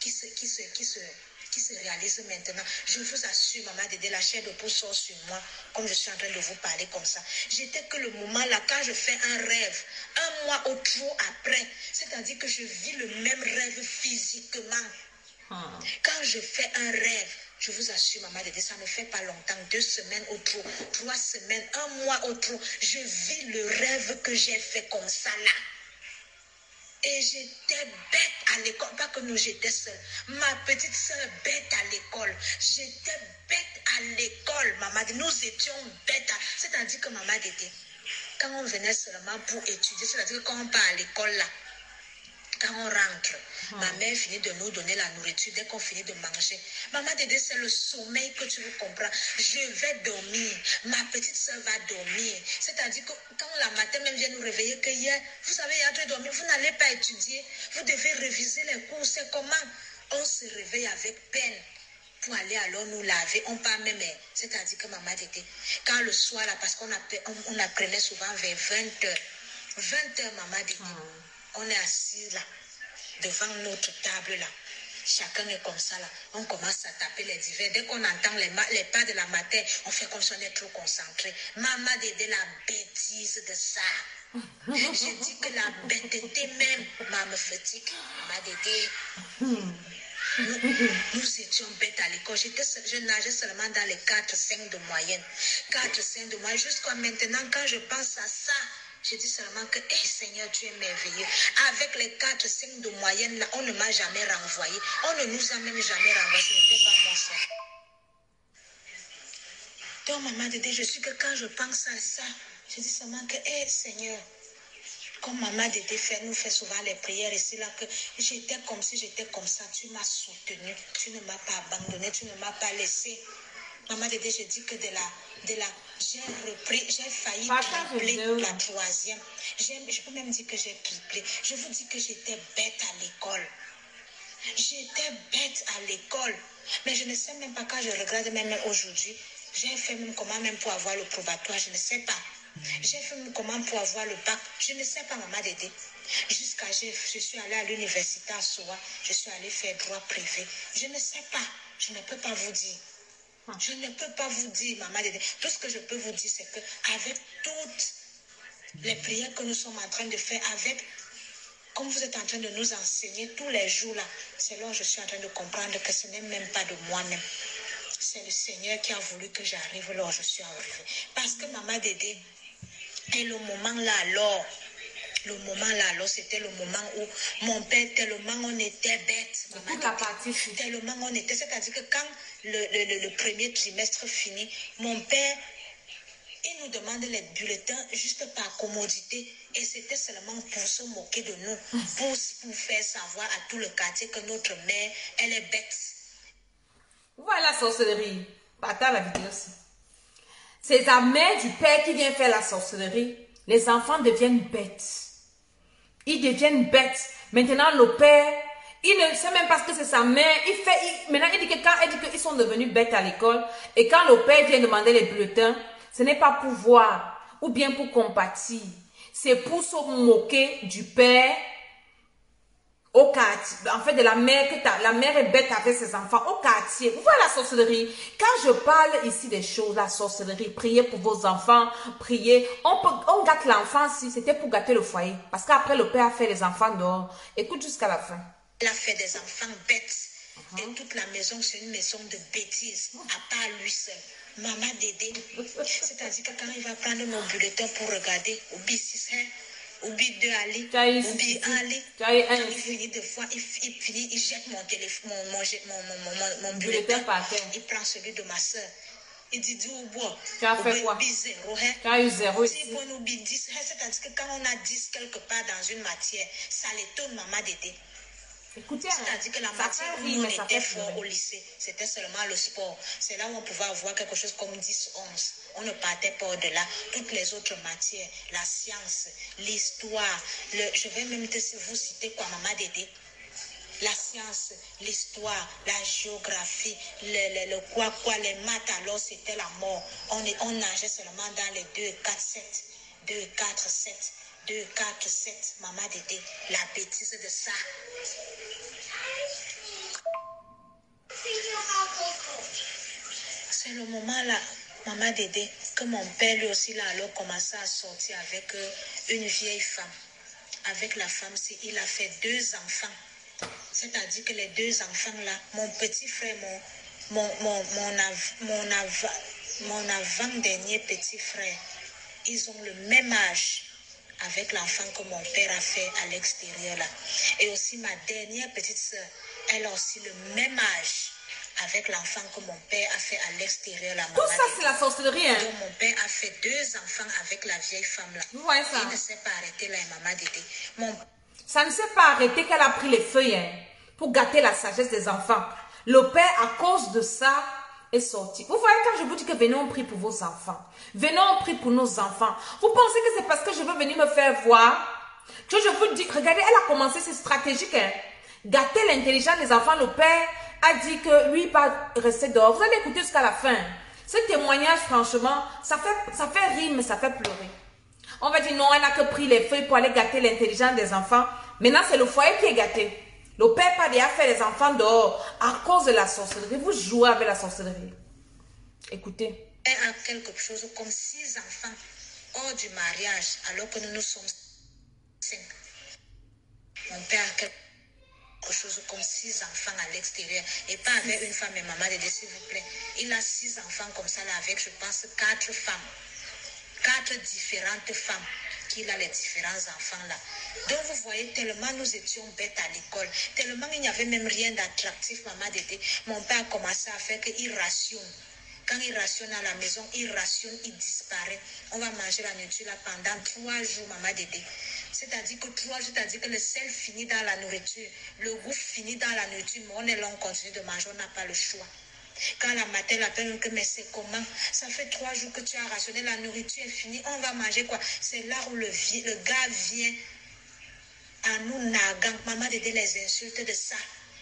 se réalise maintenant. Je vous assure, maman Dédé, la chair de poule sort sur moi, comme je suis en train de vous parler comme ça. J'étais que le moment là, quand je fais un rêve, un mois ou trop après, c'est-à-dire que je vis le même rêve physiquement. Quand je fais un rêve, je vous assure, maman Dédé, ça ne fait pas longtemps, 2 semaines ou trop, 3 semaines, un mois ou trop, je vis le rêve que j'ai fait comme ça là. Et j'étais bête à l'école, pas que nous j'étais seule. Ma petite soeur bête à l'école. J'étais bête à l'école, maman. Nous étions bêtes. C'est-à-dire que maman Dédé, quand on venait seulement pour étudier, c'est-à-dire que quand on part à l'école là, quand on rentre, ma mère finit de nous donner la nourriture dès qu'on finit de manger. Maman Dédé, c'est le sommeil que tu veux comprendre. Je vais dormir. Ma petite soeur va dormir. C'est-à-dire que quand la matin même vient nous réveiller, que hier, vous savez, hier tu es dormi, vous n'allez pas étudier. Vous devez réviser les cours. C'est comment? On se réveille avec peine pour aller alors nous laver. On part même, c'est-à-dire que maman Dédé, quand le soir là, parce qu'on apprenait souvent vers 20h. 20h, maman Dédé. On est assis là, devant notre table là. Chacun est comme ça là. On commence à taper les divers. Dès qu'on entend les pas de la matin, on fait comme si on est trop concentré. Maman Dédé, la bêtise de ça. J'ai dit que la bêteté même, maman me fatigue. Maman Dédé. Nous étions bêtes à l'école. Je nageais seulement dans les 4-5 de moyenne. 4-5 de moyenne. Jusqu'à maintenant, quand je pense à ça, je dis seulement que, Seigneur, tu es merveilleux. Avec les 4-5 de moyenne, là, on ne m'a jamais renvoyé. On ne nous a même jamais renvoyé. Ce n'était pas moi ça. Donc, maman Dédé, je suis que quand je pense à ça, je dis seulement que, Seigneur, comme maman Dédé nous fait souvent les prières ici, là, que j'étais comme si j'étais comme ça. Tu m'as soutenu. Tu ne m'as pas abandonné. Tu ne m'as pas laissé. Maman Dédé, je dis que j'ai failli tripler la 3e. Je peux même dire que j'ai triplé. Je vous dis que j'étais bête à l'école. J'étais bête à l'école. Mais je ne sais même pas, quand je regarde même aujourd'hui, j'ai fait même comment même pour avoir le probatoire, je ne sais pas. J'ai fait même comment pour avoir le bac, je ne sais pas, maman Dédé. Jusqu'à je suis allée à l'université à Soa, je suis allée faire droit privé. Je ne sais pas, je ne peux pas vous dire. Je ne peux pas vous dire, maman Dédé. Tout ce que je peux vous dire, c'est que avec toutes les prières que nous sommes en train de faire, comme vous êtes en train de nous enseigner tous les jours là, c'est là où je suis en train de comprendre que ce n'est même pas de moi-même. C'est le Seigneur qui a voulu que j'arrive là où je suis arrivée. Parce que maman Dédé, et le moment là alors, c'était le moment où mon père, tellement on était bête. Tellement on était, c'est-à-dire que quand le premier trimestre finit, mon père, il nous demande les bulletins juste par commodité. Et c'était seulement pour se moquer de nous, pour faire savoir à tout le quartier que notre mère, elle est bête. Voilà la sorcellerie. Attends la vidéo aussi. C'est la mère du père qui vient faire la sorcellerie. Les enfants deviennent bêtes. Ils deviennent bêtes. Maintenant, le père, il ne sait même pas ce que c'est sa mère. Maintenant, il dit que quand elle dit qu'ils sont devenus bêtes à l'école, et quand le père vient demander les bulletins, ce n'est pas pour voir ou bien pour compatir. C'est pour se moquer du père au quartier. En fait, de la mère, la mère est bête avec ses enfants au quartier. Vous voyez la sorcellerie. Quand je parle ici des choses, la sorcellerie, priez pour vos enfants, priez. On gâte l'enfant si c'était pour gâter le foyer. Parce qu'après, le père a fait les enfants dehors. Écoute jusqu'à la fin. Il a fait des enfants bêtes. Et toute la maison, c'est une maison de bêtises, à part lui seul. Maman Dédé, c'est-à-dire que quand il va prendre nos bulletins pour regarder, oublie 6 oublie 2 aller, oublie 1 aller. Quand il finit de fois, il jette mon téléphone, mon bulletin, il prend celui de ma soeur. Il dit, tu as fait quoi? Tu as eu 0 ici. C'est-à-dire que quand on a 10 quelque part dans une matière, ça l'étonne maman Dédé. Écoutez, c'est-à-dire que la matière où on était fort au lycée, c'était seulement le sport. C'est là où on pouvait avoir quelque chose comme 10, 11. On ne partait pas au-delà. Toutes les autres matières, la science, l'histoire, je vais même vous citer quoi, maman Dédé? La science, l'histoire, la géographie, le quoi, les maths, alors c'était la mort. On nageait seulement dans les 2, 4, 7. 2, 4, 7. 2, 4, 7. Maman Dédé, la bêtise de ça. C'est le moment là, maman Dédé, que mon père lui aussi là alors commençait à sortir avec une vieille femme. Avec la femme, il a fait 2 enfants. C'est-à-dire que les 2 enfants là, mon petit frère, mon avant-dernier petit frère, ils ont le même âge avec l'enfant que mon père a fait à l'extérieur là. Et aussi ma dernière petite soeur, elle a aussi le même âge avec l'enfant que mon père a fait à l'extérieur là. Tout ça c'est la sorcellerie. Hein? Donc mon père a fait 2 enfants avec la vieille femme là. Vous voyez ça? Il ne s'est pas arrêté là, maman Dédé. Ça ne s'est pas arrêté qu'elle a pris les feuilles hein, pour gâter la sagesse des enfants. Le père, à cause de ça, est sorti. Vous voyez, quand je vous dis que venez, on prie pour vos enfants. Venez, on prie pour nos enfants. Vous pensez que c'est parce que je veux venir me faire voir que je vous dis, regardez, elle a commencé, c'est stratégique. Hein. Gâter l'intelligence des enfants. Le père a dit que lui, pas rester dehors. Vous allez écouter jusqu'à la fin. Ce témoignage, franchement, ça fait rire, mais ça fait pleurer. On va dire non, elle n'a que pris les feuilles pour aller gâter l'intelligence des enfants. Maintenant, c'est le foyer qui est gâté. Le père pas déjà fait les enfants dehors à cause de la sorcellerie. Vous jouez avec la sorcellerie. Écoutez. Elle a quelque chose comme 6 enfants hors du mariage, alors que nous sommes 5. Mon père a quelque chose comme 6 enfants à l'extérieur. Et pas avec une femme et maman Dédé, s'il vous plaît. Il a 6 enfants comme ça là avec, je pense, 4 femmes. 4 différentes femmes qu'il a les différents enfants là. Donc vous voyez, tellement nous étions bêtes à l'école, tellement il n'y avait même rien d'attractif, maman Dédé. Mon père a commencé à faire qu'il rationne. Quand il rationne à la maison, il rationne, il disparaît. On va manger la nourriture là pendant 3 jours, maman Dédé. C'est-à-dire que 3 jours, c'est-à-dire que le sel finit dans la nourriture, le goût finit dans la nourriture, mais on est là, on continue de manger, on n'a pas le choix. Quand la matin l'appelle que mais c'est comment? Ça fait 3 jours que tu as rationné, la nourriture est finie, on va manger quoi? C'est là où le gars vient à nous naguant. Maman Dédé les insulte de ça.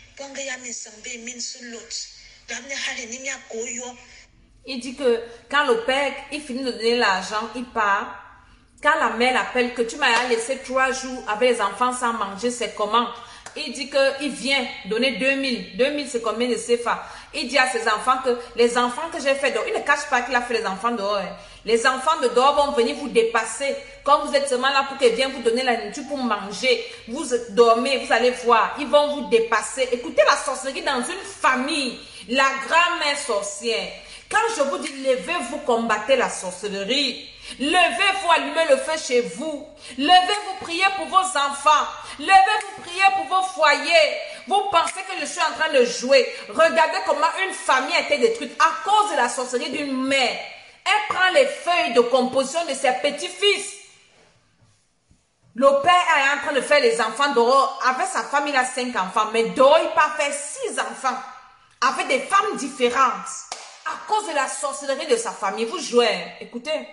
Il dit que quand le père, il finit de donner l'argent, il part. Quand la mère l'appelle que tu m'as laissé 3 jours avec les enfants sans manger, c'est comment? Il dit qu'il vient donner 2000. 2000, c'est combien de CFA? Il dit à ses enfants que les enfants que j'ai fait dehors, il ne cache pas qu'il a fait les enfants dehors. Hein. Les enfants de dehors vont venir vous dépasser. Quand vous êtes seulement là pour qu'ils viennent vous donner la nourriture pour manger, vous dormez, vous allez voir, ils vont vous dépasser. Écoutez la sorcellerie dans une famille, la grand-mère sorcière. Quand je vous dis, levez-vous, combattez la sorcellerie. Levez-vous, allumez le feu chez vous. Levez-vous, priez pour vos enfants. Levez-vous, priez pour vos foyers. Vous pensez que je suis en train de jouer. Regardez comment une famille a été détruite à cause de la sorcellerie d'une mère. Elle prend les feuilles de composition de ses petits-fils. Le père est en train de faire les enfants dehors. Avec sa femme, il a 5 enfants. Mais dehors, il peut faire 6 enfants. Avec des femmes différentes. À cause de la sorcellerie de sa famille. Vous jouez. Écoutez.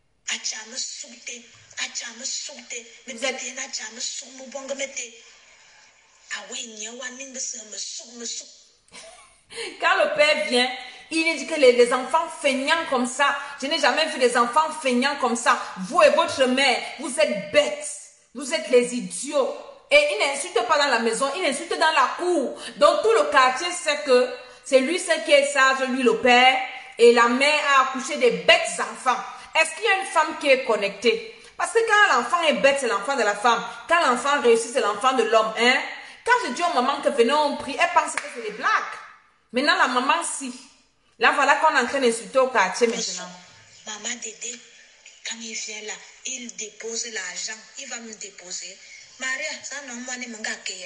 Quand le père vient, il dit que les enfants feignants comme ça, je n'ai jamais vu des enfants feignants comme ça. Vous et votre mère, vous êtes bêtes. Vous êtes les idiots. Et il n'insulte pas dans la maison, il insulte dans la cour. Donc tout le quartier sait que c'est lui ce qui est sage, lui le père. Et la mère a accouché des bêtes enfants. Est-ce qu'il y a une femme qui est connectée? Parce que quand l'enfant est bête, c'est l'enfant de la femme. Quand l'enfant réussit, c'est l'enfant de l'homme. Hein? Quand je dis aux mamans que venez, on prie, elles pensent que c'est des blagues. Maintenant, la maman, si. Là, voilà qu'on est en train d'insulter au quartier maintenant. Maman Dédé, quand il vient là, il dépose l'argent. Il va me déposer. Maria, ça non, moi, ne m'en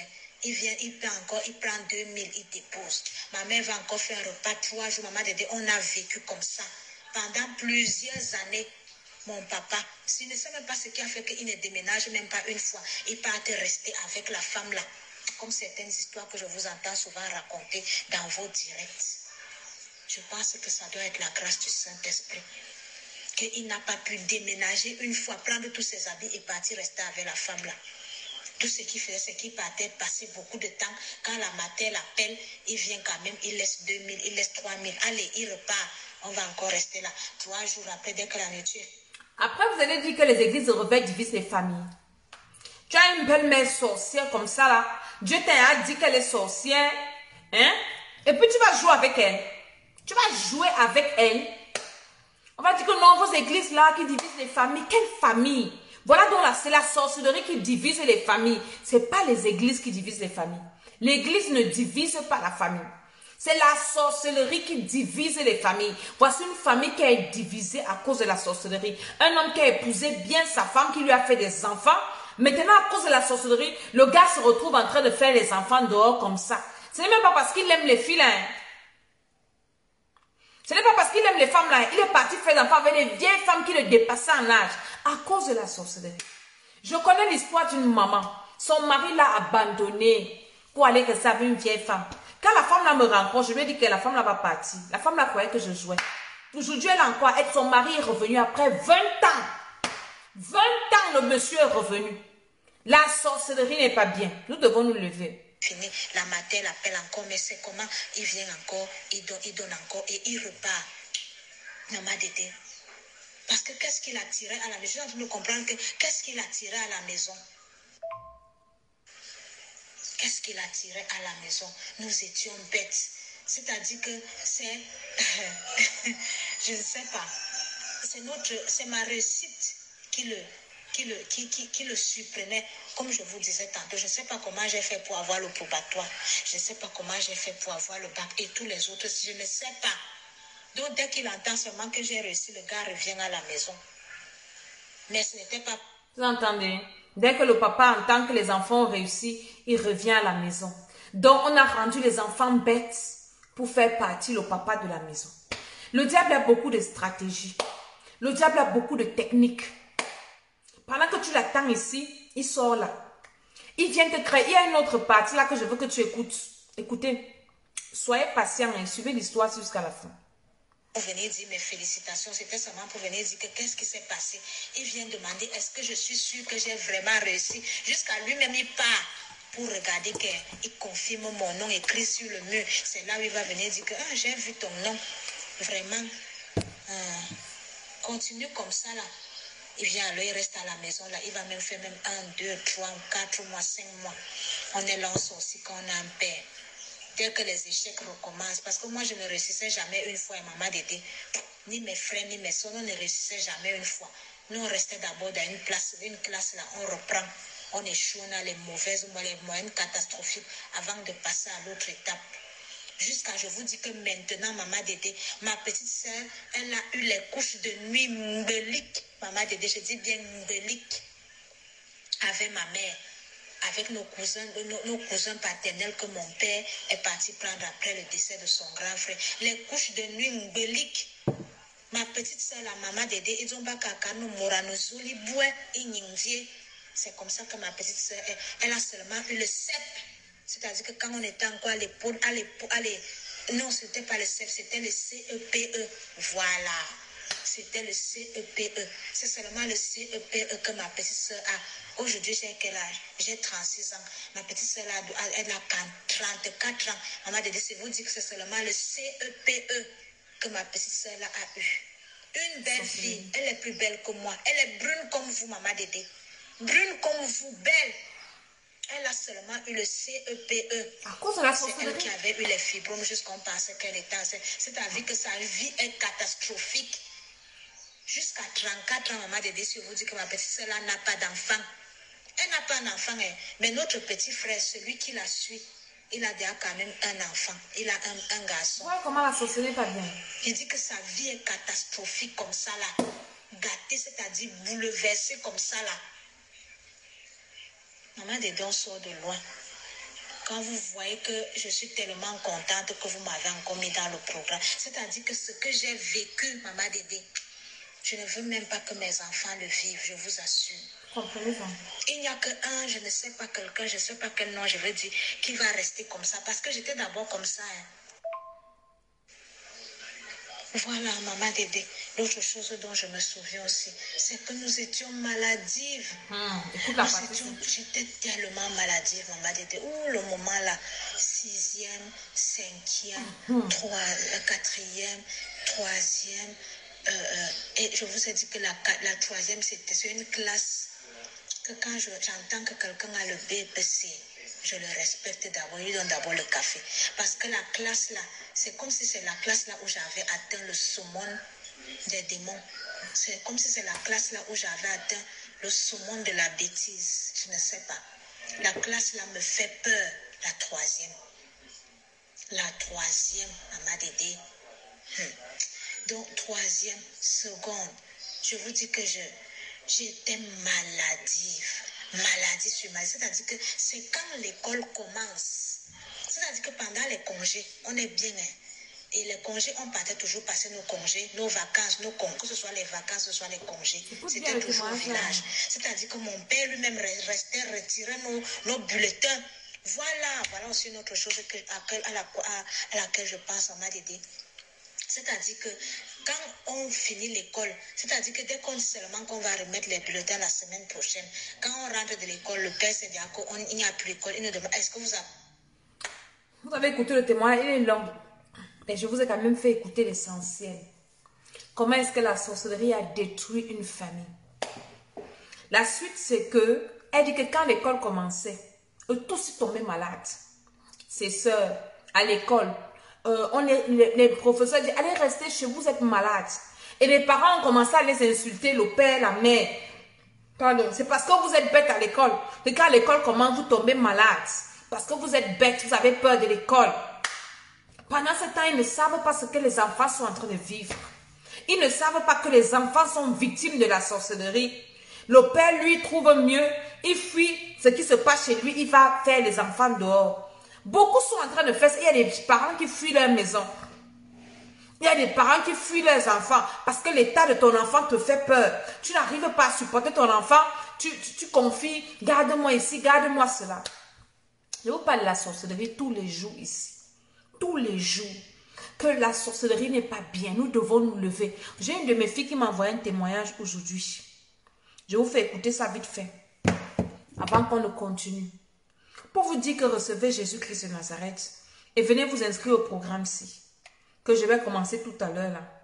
Il vient, il prend 2000, il dépose. Ma mère va encore faire un repas 3 jours. Maman Dédé, on a vécu comme ça. Pendant plusieurs années, mon papa, s'il ne sait même pas ce qui a fait qu'il ne déménage même pas une fois, il part rester avec la femme là. Comme certaines histoires que je vous entends souvent raconter dans vos directs. Je pense que ça doit être la grâce du Saint-Esprit. Qu'il n'a pas pu déménager une fois, prendre tous ses habits et partir rester avec la femme là. Tout ce qu'il faisait, c'est qu'il partait passer beaucoup de temps. Quand la matin l'appelle, il vient quand même, il laisse 2000, il laisse 3000. Allez, il repart. On va encore rester là. 3 jours après, dès que la nourriture. Après, vous allez dire que les églises rebelles divisent les familles. Tu as une belle-mère sorcière comme ça là. Dieu t'a dit qu'elle est sorcière. Hein? Et puis tu vas jouer avec elle. Tu vas jouer avec elle. On va dire que non, vos églises là qui divisent les familles. Quelle famille? Voilà donc là, c'est la sorcellerie qui divise les familles. Ce n'est pas les églises qui divisent les familles. L'église ne divise pas la famille. C'est la sorcellerie qui divise les familles. Voici une famille qui est divisée à cause de la sorcellerie. Un homme qui a épousé bien sa femme, qui lui a fait des enfants. Maintenant, à cause de la sorcellerie, le gars se retrouve en train de faire les enfants dehors comme ça. Ce n'est même pas parce qu'il aime les filles là. Hein. Ce n'est pas parce qu'il aime les femmes là. Il est parti faire des enfants avec des vieilles femmes qui le dépassaient en âge. À cause de la sorcellerie. Je connais l'histoire d'une maman. Son mari l'a abandonnée pour aller rester avec une vieille femme. Quand la femme là me rencontre, je lui ai dit que la femme là va partir. La femme là croyait que je jouais. Aujourd'hui, elle est encore avec son mari est revenu après 20 ans. 20 ans, le monsieur est revenu. La sorcellerie n'est pas bien. Nous devons nous lever. Fini, la matin, elle appelle encore, mais c'est comment? Il vient encore, il donne encore et il repart. Maman Dédé. Parce que qu'est-ce qu'il attirait à la maison? Je suis en train de comprendre que qu'est-ce qu'il attirait à la maison? Qu'est-ce qu'il attirait à la maison? Nous étions bêtes. C'est-à-dire que c'est... je ne sais pas. C'est ma réussite qui le surprenait. Comme je vous disais tantôt, je ne sais pas comment j'ai fait pour avoir le probatoire. Je ne sais pas comment j'ai fait pour avoir le bac et tous les autres. Je ne sais pas. Donc, dès qu'il entend seulement que j'ai réussi, le gars revient à la maison. Mais ce n'était pas... Vous entendez? Dès que le papa entend que les enfants ont réussi, il revient à la maison. Donc, on a rendu les enfants bêtes pour faire partie le papa de la maison. Le diable a beaucoup de stratégies. Le diable a beaucoup de techniques. Pendant que tu l'attends ici, il sort là. Il vient te créer. Il y a une autre partie là que je veux que tu écoutes. Écoutez, soyez patient et suivez l'histoire jusqu'à la fin. Pour venir dire mes félicitations, c'était seulement pour venir dire que qu'est-ce qui s'est passé. Il vient demander est-ce que je suis sûre que j'ai vraiment réussi. Jusqu'à lui-même, il part pour regarder qu'il confirme mon nom écrit sur le mur. C'est là où il va venir dire que j'ai vu ton nom. Vraiment. Continue comme ça là. Il vient alors, il reste à la maison là. Il va même faire même 1, 2, 3, 4 mois, 5 mois. On est là aussi quand on a un père. Dès que les échecs recommencent, parce que moi je ne réussissais jamais une fois, et Maman Dédé, ni mes frères ni mes soeurs, on ne réussissait jamais une fois. Nous on restait d'abord dans une classe là, on reprend, on échoue, on a les mauvaises ou les moyennes catastrophiques avant de passer à l'autre étape. Jusqu'à, je vous dis que maintenant, Maman Dédé, ma petite soeur, elle a eu les couches de nuit mbéliques. Maman Dédé, je dis bien mbéliques, avec ma mère. Avec nos cousins paternels que mon père est parti prendre après le décès de son grand frère. Les couches de nuit mbéliques. Ma petite soeur, la Maman Dédé, ils ont bakakano moranozuli boué inyingvie. C'est comme ça que ma petite soeur, elle a seulement eu le CEP. C'est-à-dire que quand on était encore à l'épaule, non, c'était pas le CEP, c'était le CEPE. Voilà. C'était le CEPE. C'est seulement le CEPE que ma petite soeur a. Aujourd'hui, j'ai quel âge? J'ai 36 ans. Ma petite soeur, elle a 34 ans. Maman Dédé, c'est vous dire que c'est seulement le CEPE que ma petite soeur a eu. Une belle fille. Elle est plus belle que moi. Elle est brune comme vous, Maman Dédé. Brune comme vous, belle. Elle a seulement eu le CEPE. À cause de la c'est sorcellerie. elle qui avait eu les fibromes jusqu'on pensait qu'elle était enceinte. C'est-à-dire que sa vie est catastrophique. Jusqu'à 34 ans, Maman Dédé, si vous dit que ma petite soeur n'a pas d'enfant. Elle n'a pas d'enfant, mais notre petit frère, celui qui la suit, il a déjà quand même un enfant. Il a un garçon. Ouais, comment la sorcellerie pas bien? Il dit que sa vie est catastrophique comme ça là. Gâtée, c'est-à-dire bouleversée comme ça là. Maman Dédé, on sort de loin. quand vous voyez que je suis tellement contente que vous m'avez encore mis dans le programme. C'est-à-dire que ce que j'ai vécu, Maman Dédé, je ne veux même pas que mes enfants le vivent, je vous assure. Comprenez ça? Il n'y a qu'un, je ne sais pas quelqu'un, je ne sais pas quel nom je veux dire, qui va rester comme ça. Parce que j'étais d'abord comme ça. Hein. Voilà, Maman Dédé. L'autre chose dont je me souviens aussi, c'est que nous étions maladives. J'étais tellement maladive, Maman Dédé. Ouh, le moment là, 6e, 5e, 4e, 3e. Et je vous ai dit que la 3e, c'est une classe que quand j'entends que quelqu'un a le BPC, je le respecte d'abord, je lui donne d'abord le café. Parce que la classe là, c'est comme si c'est la classe là où j'avais atteint le summum des démons. C'est comme si c'est la classe là où j'avais atteint le summum de la bêtise. Je ne sais pas. La classe là me fait peur, la 3e. La 3e, Maman Dédé. Donc, 3e, seconde. Je vous dis que j'étais maladive. Maladie sur maladie. C'est-à-dire que c'est quand l'école commence. C'est-à-dire que pendant les congés, on est bien. Hein? Et les congés, on partait toujours passer nos congés, nos vacances, que ce soit les vacances, que ce soit les congés. C'était toujours au village. C'est-à-dire que mon père lui-même restait retirer nos bulletins. Voilà aussi une autre chose à laquelle je pense, Maman Dédé. C'est-à-dire que quand on finit l'école, c'est-à-dire que dès qu'on dit seulement qu'on va remettre les bulletins la semaine prochaine, quand on rentre de l'école, le père s'est dit qu'il n'y a plus d'école, il nous demande, est-ce que vous avez écouté le témoignage, il est long. Et je vous ai quand même fait écouter l'essentiel. Comment est-ce que la sorcellerie a détruit une famille? La suite, c'est que, elle dit que quand l'école commençait, tous tombaient malades. Ses soeurs, à l'école, les professeurs disaient, allez rester chez vous, vous êtes malades. Et les parents ont commencé à les insulter, le père, la mère. Pardon, c'est parce que vous êtes bêtes à l'école. Et quand l'école commence, vous tombez malade. Parce que vous êtes bêtes, vous avez peur de l'école. Pendant ce temps, ils ne savent pas ce que les enfants sont en train de vivre. Ils ne savent pas que les enfants sont victimes de la sorcellerie. Le père, lui, trouve mieux. Il fuit ce qui se passe chez lui. Il va faire les enfants dehors. Beaucoup sont en train de faire ça. Il y a des parents qui fuient leur maison. Il y a des parents qui fuient leurs enfants parce que l'état de ton enfant te fait peur. Tu n'arrives pas à supporter ton enfant. Tu confies, garde-moi ici, garde-moi cela. Je vous parle de la sorcellerie tous les jours ici. Tous les jours. Que la sorcellerie n'est pas bien. Nous devons nous lever. J'ai une de mes filles qui m'a envoyé un témoignage aujourd'hui. Je vous fais écouter ça vite fait. Avant qu'on ne continue. Pour vous dire que recevez Jésus-Christ de Nazareth. Et venez vous inscrire au programme-ci. Que je vais commencer tout à l'heure là.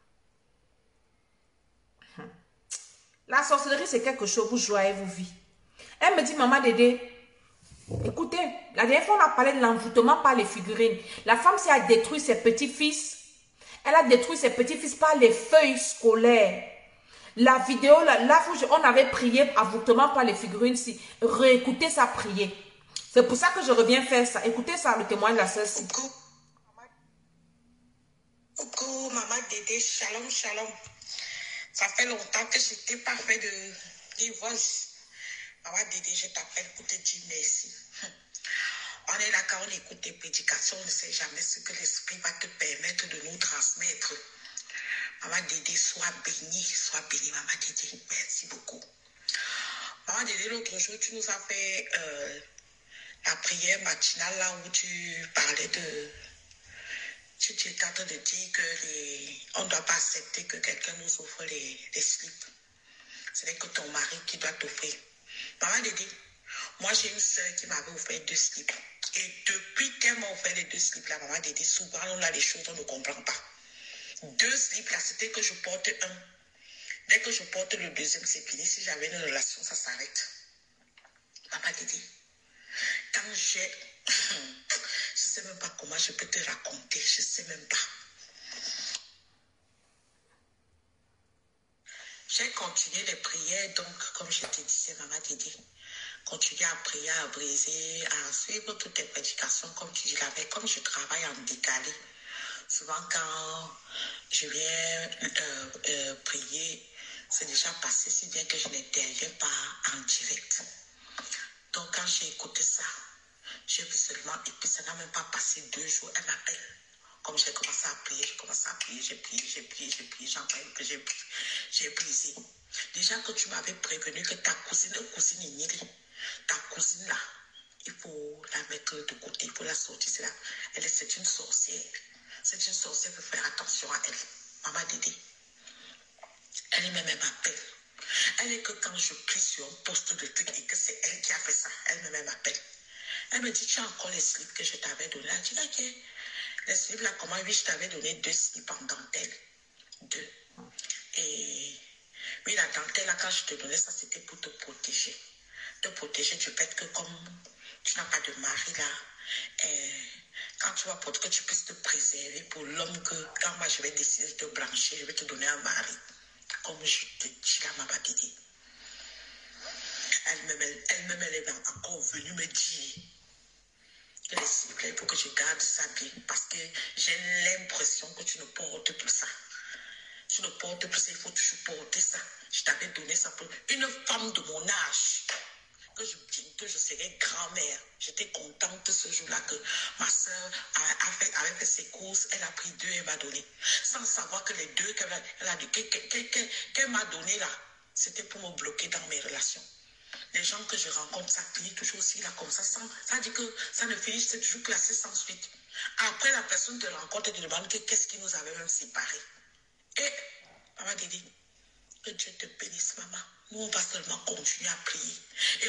La sorcellerie c'est quelque chose. Vous jouez vos vies. Elle me dit, Maman Dédé. Écoutez, la dernière fois on a parlé de l'envoûtement par les figurines. La femme s'est détruit ses petits-fils. Elle a détruit ses petits-fils par les feuilles scolaires. La vidéo, là où on avait prié envoûtement par les figurines, si réécoutez ça prier. C'est pour ça que je reviens faire ça. Écoutez ça, le témoin de la sœur. Coucou, Maman Dédé, shalom, shalom. Ça fait longtemps que je n'étais pas fait de divorce. Maman Dédé, je t'appelle pour te dire merci. On est là quand on écoute tes prédications, on ne sait jamais ce que l'Esprit va te permettre de nous transmettre. Maman Dédé, sois bénie, Maman Dédé. Merci beaucoup. Maman Dédé, l'autre jour, tu nous as fait la prière matinale là où tu parlais de... Tu étais en train de dire que on ne doit pas accepter que quelqu'un nous offre les slips. Ce n'est que ton mari qui doit t'offrir. Maman Dédé, moi j'ai une soeur qui m'avait offert 2 slips. Et depuis qu'elle m'a offert les 2 slips là, Maman Dédé, souvent on a les choses, on ne comprend pas. 2 slips là, c'était que je porte un. Dès que je porte le deuxième, c'est fini. Si j'avais une relation, ça s'arrête. Maman Dédé, quand j'ai... Je ne sais même pas comment je peux te raconter. Je ne sais même pas. J'ai continué les prières. Donc, comme je te disais, Maman Dédé, continuer à prier, à briser, à suivre toutes tes prédications, comme tu dis la veille. Comme je travaille en décalé, souvent quand je viens prier, c'est déjà passé, si bien que je n'interviens pas en direct. Donc, quand j'ai écouté ça, J'ai vu seulement, et puis ça n'a même pas passé 2 jours, elle m'appelle. Comme j'ai commencé à prier, j'ai prié, j'en parle que j'ai brisé. Déjà que tu m'avais prévenu que ta cousine Ignili, ta cousine là, il faut la mettre de côté, il faut la sortir. C'est une sorcière. C'est une sorcière, il faut faire attention à elle. Maman Dédé. Elle-même m'appelle. Elle est que quand je prie sur un poste de truc et que c'est elle qui a fait ça, elle-même m'appelle. Elle me dit, tu as encore les slips que je t'avais donnés. Elle dit, ok. Les slips là, comment? Oui, je t'avais donné 2 slips en dentelle. 2. Et oui, la dentelle là, quand je te donnais ça, c'était pour te protéger. Te protéger du fait que comme tu n'as pas de mari là, quand tu vas pour que tu puisses te préserver pour l'homme que quand moi je vais décider de te brancher, je vais te donner un mari. Comme je te dis là, ma Dédé. Elle-même, elle est encore venue me dire que s'il vous plaît, il faut que je garde ça bien. Parce que j'ai l'impression que tu ne portes plus ça. Tu ne portes plus ça, il faut toujours porter ça. Je t'avais donné ça pour une femme de mon âge. Que je serais grand-mère. J'étais contente ce jour-là que ma soeur avait fait ses courses. Elle a pris 2 et m'a donné. Sans savoir que les 2 qu'elle m'a donné là, c'était pour me bloquer dans mes relations. Les gens que je rencontre, ça finit toujours aussi là comme ça. Ça dit que ça ne finit, c'est toujours classé sans suite. Après, la personne te rencontre et te demande qu'est-ce qui nous avait même séparés. Et, maman Dédé, que Dieu te bénisse, maman. Nous, on va seulement continuer à prier. Et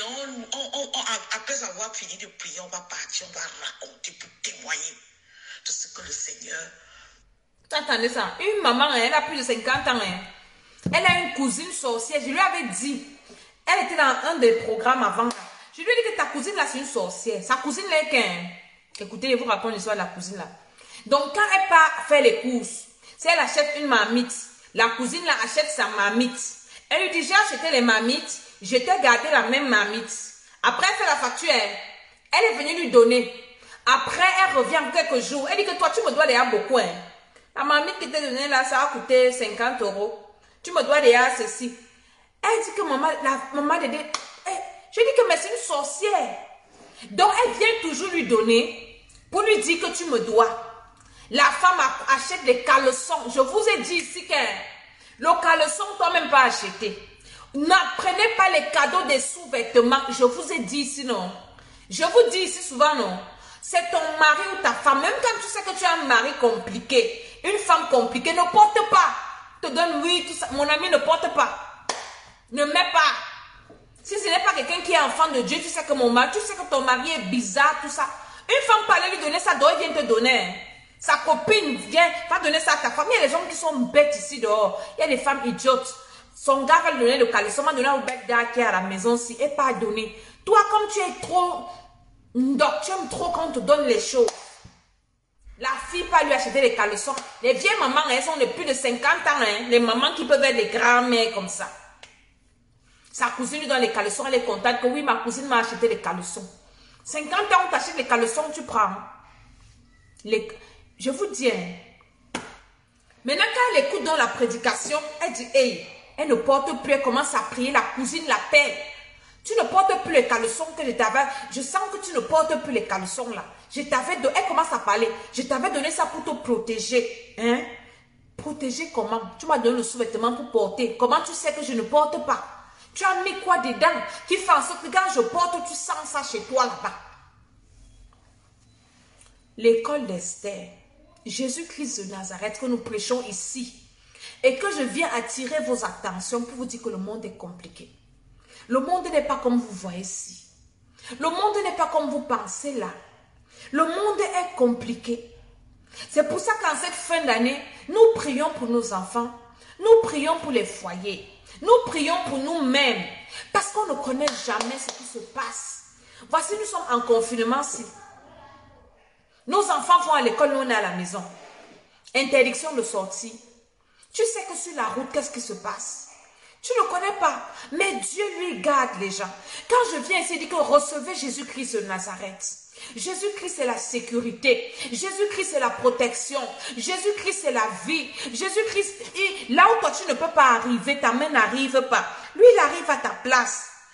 après avoir fini de prier, on va partir, on va raconter pour témoigner de ce que le Seigneur... Attendez ça. Une maman, elle a plus de 50 ans. Elle a une cousine sorcière. Je lui avais dit, elle était dans un des programmes avant. Je lui ai dit que ta cousine là, c'est une sorcière. Sa cousine là est qu'un... Écoutez, je vous raconte l'histoire de la cousine là. Donc, quand elle part faire les courses, si elle achète une marmite, la cousine là achète sa marmite. Elle lui dit, j'ai acheté les marmites, je t'ai gardé la même marmite. Après, elle fait la facture. Elle est venue lui donner. Après, elle revient quelques jours. Elle dit que toi, tu me dois déjà beaucoup. La marmite qui t'est donnée là, ça a coûté 50 €. Tu me dois déjà ceci. Elle dit que maman Dédé, je dis que mais c'est une sorcière. Donc, elle vient toujours lui donner pour lui dire que tu me dois. La femme achète des caleçons. Je vous ai dit ici que le caleçon, toi-même pas acheté. N'apprenez pas les cadeaux des sous-vêtements. Je vous ai dit ici, non. Je vous dis ici souvent, non. C'est ton mari ou ta femme. Même quand tu sais que tu as un mari compliqué, une femme compliquée, ne porte pas. Te donne oui, tout ça. Mon ami, ne porte pas. Ne mets pas. Si ce n'est pas quelqu'un qui est enfant de Dieu, tu sais que mon mari, tu sais que ton mari est bizarre, tout ça. Une femme peut aller lui donner ça, dehors, il vient te donner. Sa copine vient, va donner ça à ta femme. Il y a des gens qui sont bêtes ici dehors. Il y a des femmes idiotes. Son gars va lui donner le caleçon, va donner au bec d'art qui est à la maison si et pas donner. Toi, comme tu es trop, donc tu aimes trop quand on te donne les choses. La fille peut lui acheter les caleçons. Les vieilles mamans, elles sont de plus de 50 ans. Les mamans qui peuvent être des grands-mères comme ça. Sa cousine lui donne les caleçons, elle est contente que oui, ma cousine m'a acheté les caleçons. 50 ans, on t'achète les caleçons, tu prends. Je vous dis, maintenant quand elle écoute dans la prédication, elle dit, hey, elle ne porte plus, elle commence à prier, la cousine l'appelle. Tu ne portes plus les caleçons que je t'avais, je sens que tu ne portes plus les caleçons là. Elle commence à parler, je t'avais donné ça pour te protéger. Hein? Protéger comment? Tu m'as donné le sous-vêtement pour porter. Comment tu sais que je ne porte pas? Tu as mis quoi dedans qui fait en sorte que quand je porte, tu sens ça chez toi là-bas? L'école d'Esther, Jésus-Christ de Nazareth que nous prêchons ici et que je viens attirer vos attentions pour vous dire que le monde est compliqué. Le monde n'est pas comme vous voyez ici. Le monde n'est pas comme vous pensez là. Le monde est compliqué. C'est pour ça qu'en cette fin d'année, nous prions pour nos enfants. Nous prions pour les foyers. Nous prions pour nous-mêmes. Parce qu'on ne connaît jamais ce qui se passe. Voici, nous sommes en confinement ici. Nos enfants vont à l'école, nous on est à la maison. Interdiction de sortie. Tu sais que sur la route, qu'est-ce qui se passe? Tu ne connais pas. Mais Dieu, lui, garde les gens. Quand je viens ici, il dit que recevez Jésus-Christ de Nazareth. Jésus-Christ c'est la sécurité. Jésus-Christ c'est la protection. Jésus-Christ c'est la vie. Jésus-Christ, là où toi tu ne peux pas arriver, ta main n'arrive pas. Lui, il arrive à ta place.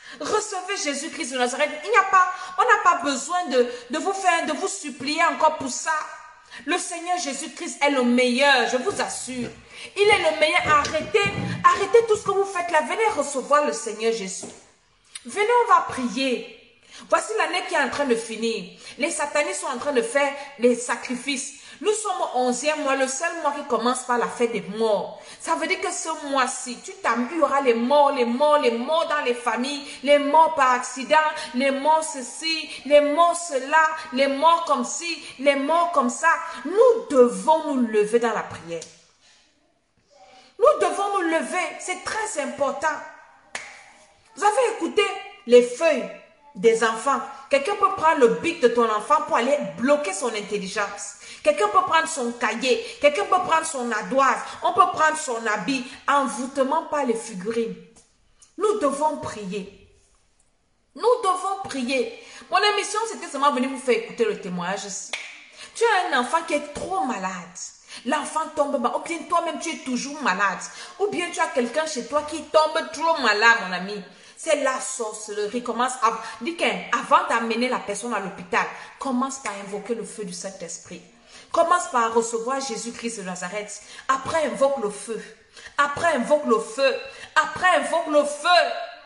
Recevez Jésus-Christ de Nazareth. On n'a pas besoin de vous supplier encore pour ça. Le Seigneur Jésus-Christ est le meilleur, je vous assure. Il est le meilleur. Arrêtez tout ce que vous faites là. Venez recevoir le Seigneur Jésus. Venez, on va prier. Voici l'année qui est en train de finir. Les satanistes sont en train de faire les sacrifices. Nous sommes au 11e mois, le seul mois qui commence par la fête des morts. Ça veut dire que ce mois-ci, il y aura les morts dans les familles, les morts par accident, les morts ceci, les morts cela, les morts comme ci, les morts comme ça. Nous devons nous lever dans la prière. Nous devons nous lever, c'est très important. Vous avez écouté les feuilles des enfants. Quelqu'un peut prendre le bic de ton enfant pour aller bloquer son intelligence. Quelqu'un peut prendre son cahier, quelqu'un peut prendre son ardoise, on peut prendre son habit, envoûtement par les figurines. Nous devons prier. Nous devons prier. Mon émission, c'était seulement venir vous faire écouter le témoignage ici. Tu as un enfant qui est trop malade. L'enfant tombe malade. Ou bien toi-même, tu es toujours malade. Ou bien tu as quelqu'un chez toi qui tombe trop malade, mon ami. C'est la sorcellerie. Dis qu'avant d'amener la personne à l'hôpital, commence par invoquer le feu du Saint-Esprit. Commence par recevoir Jésus-Christ de Nazareth. Après, invoque le feu. Après, invoque le feu. Après, invoque le feu.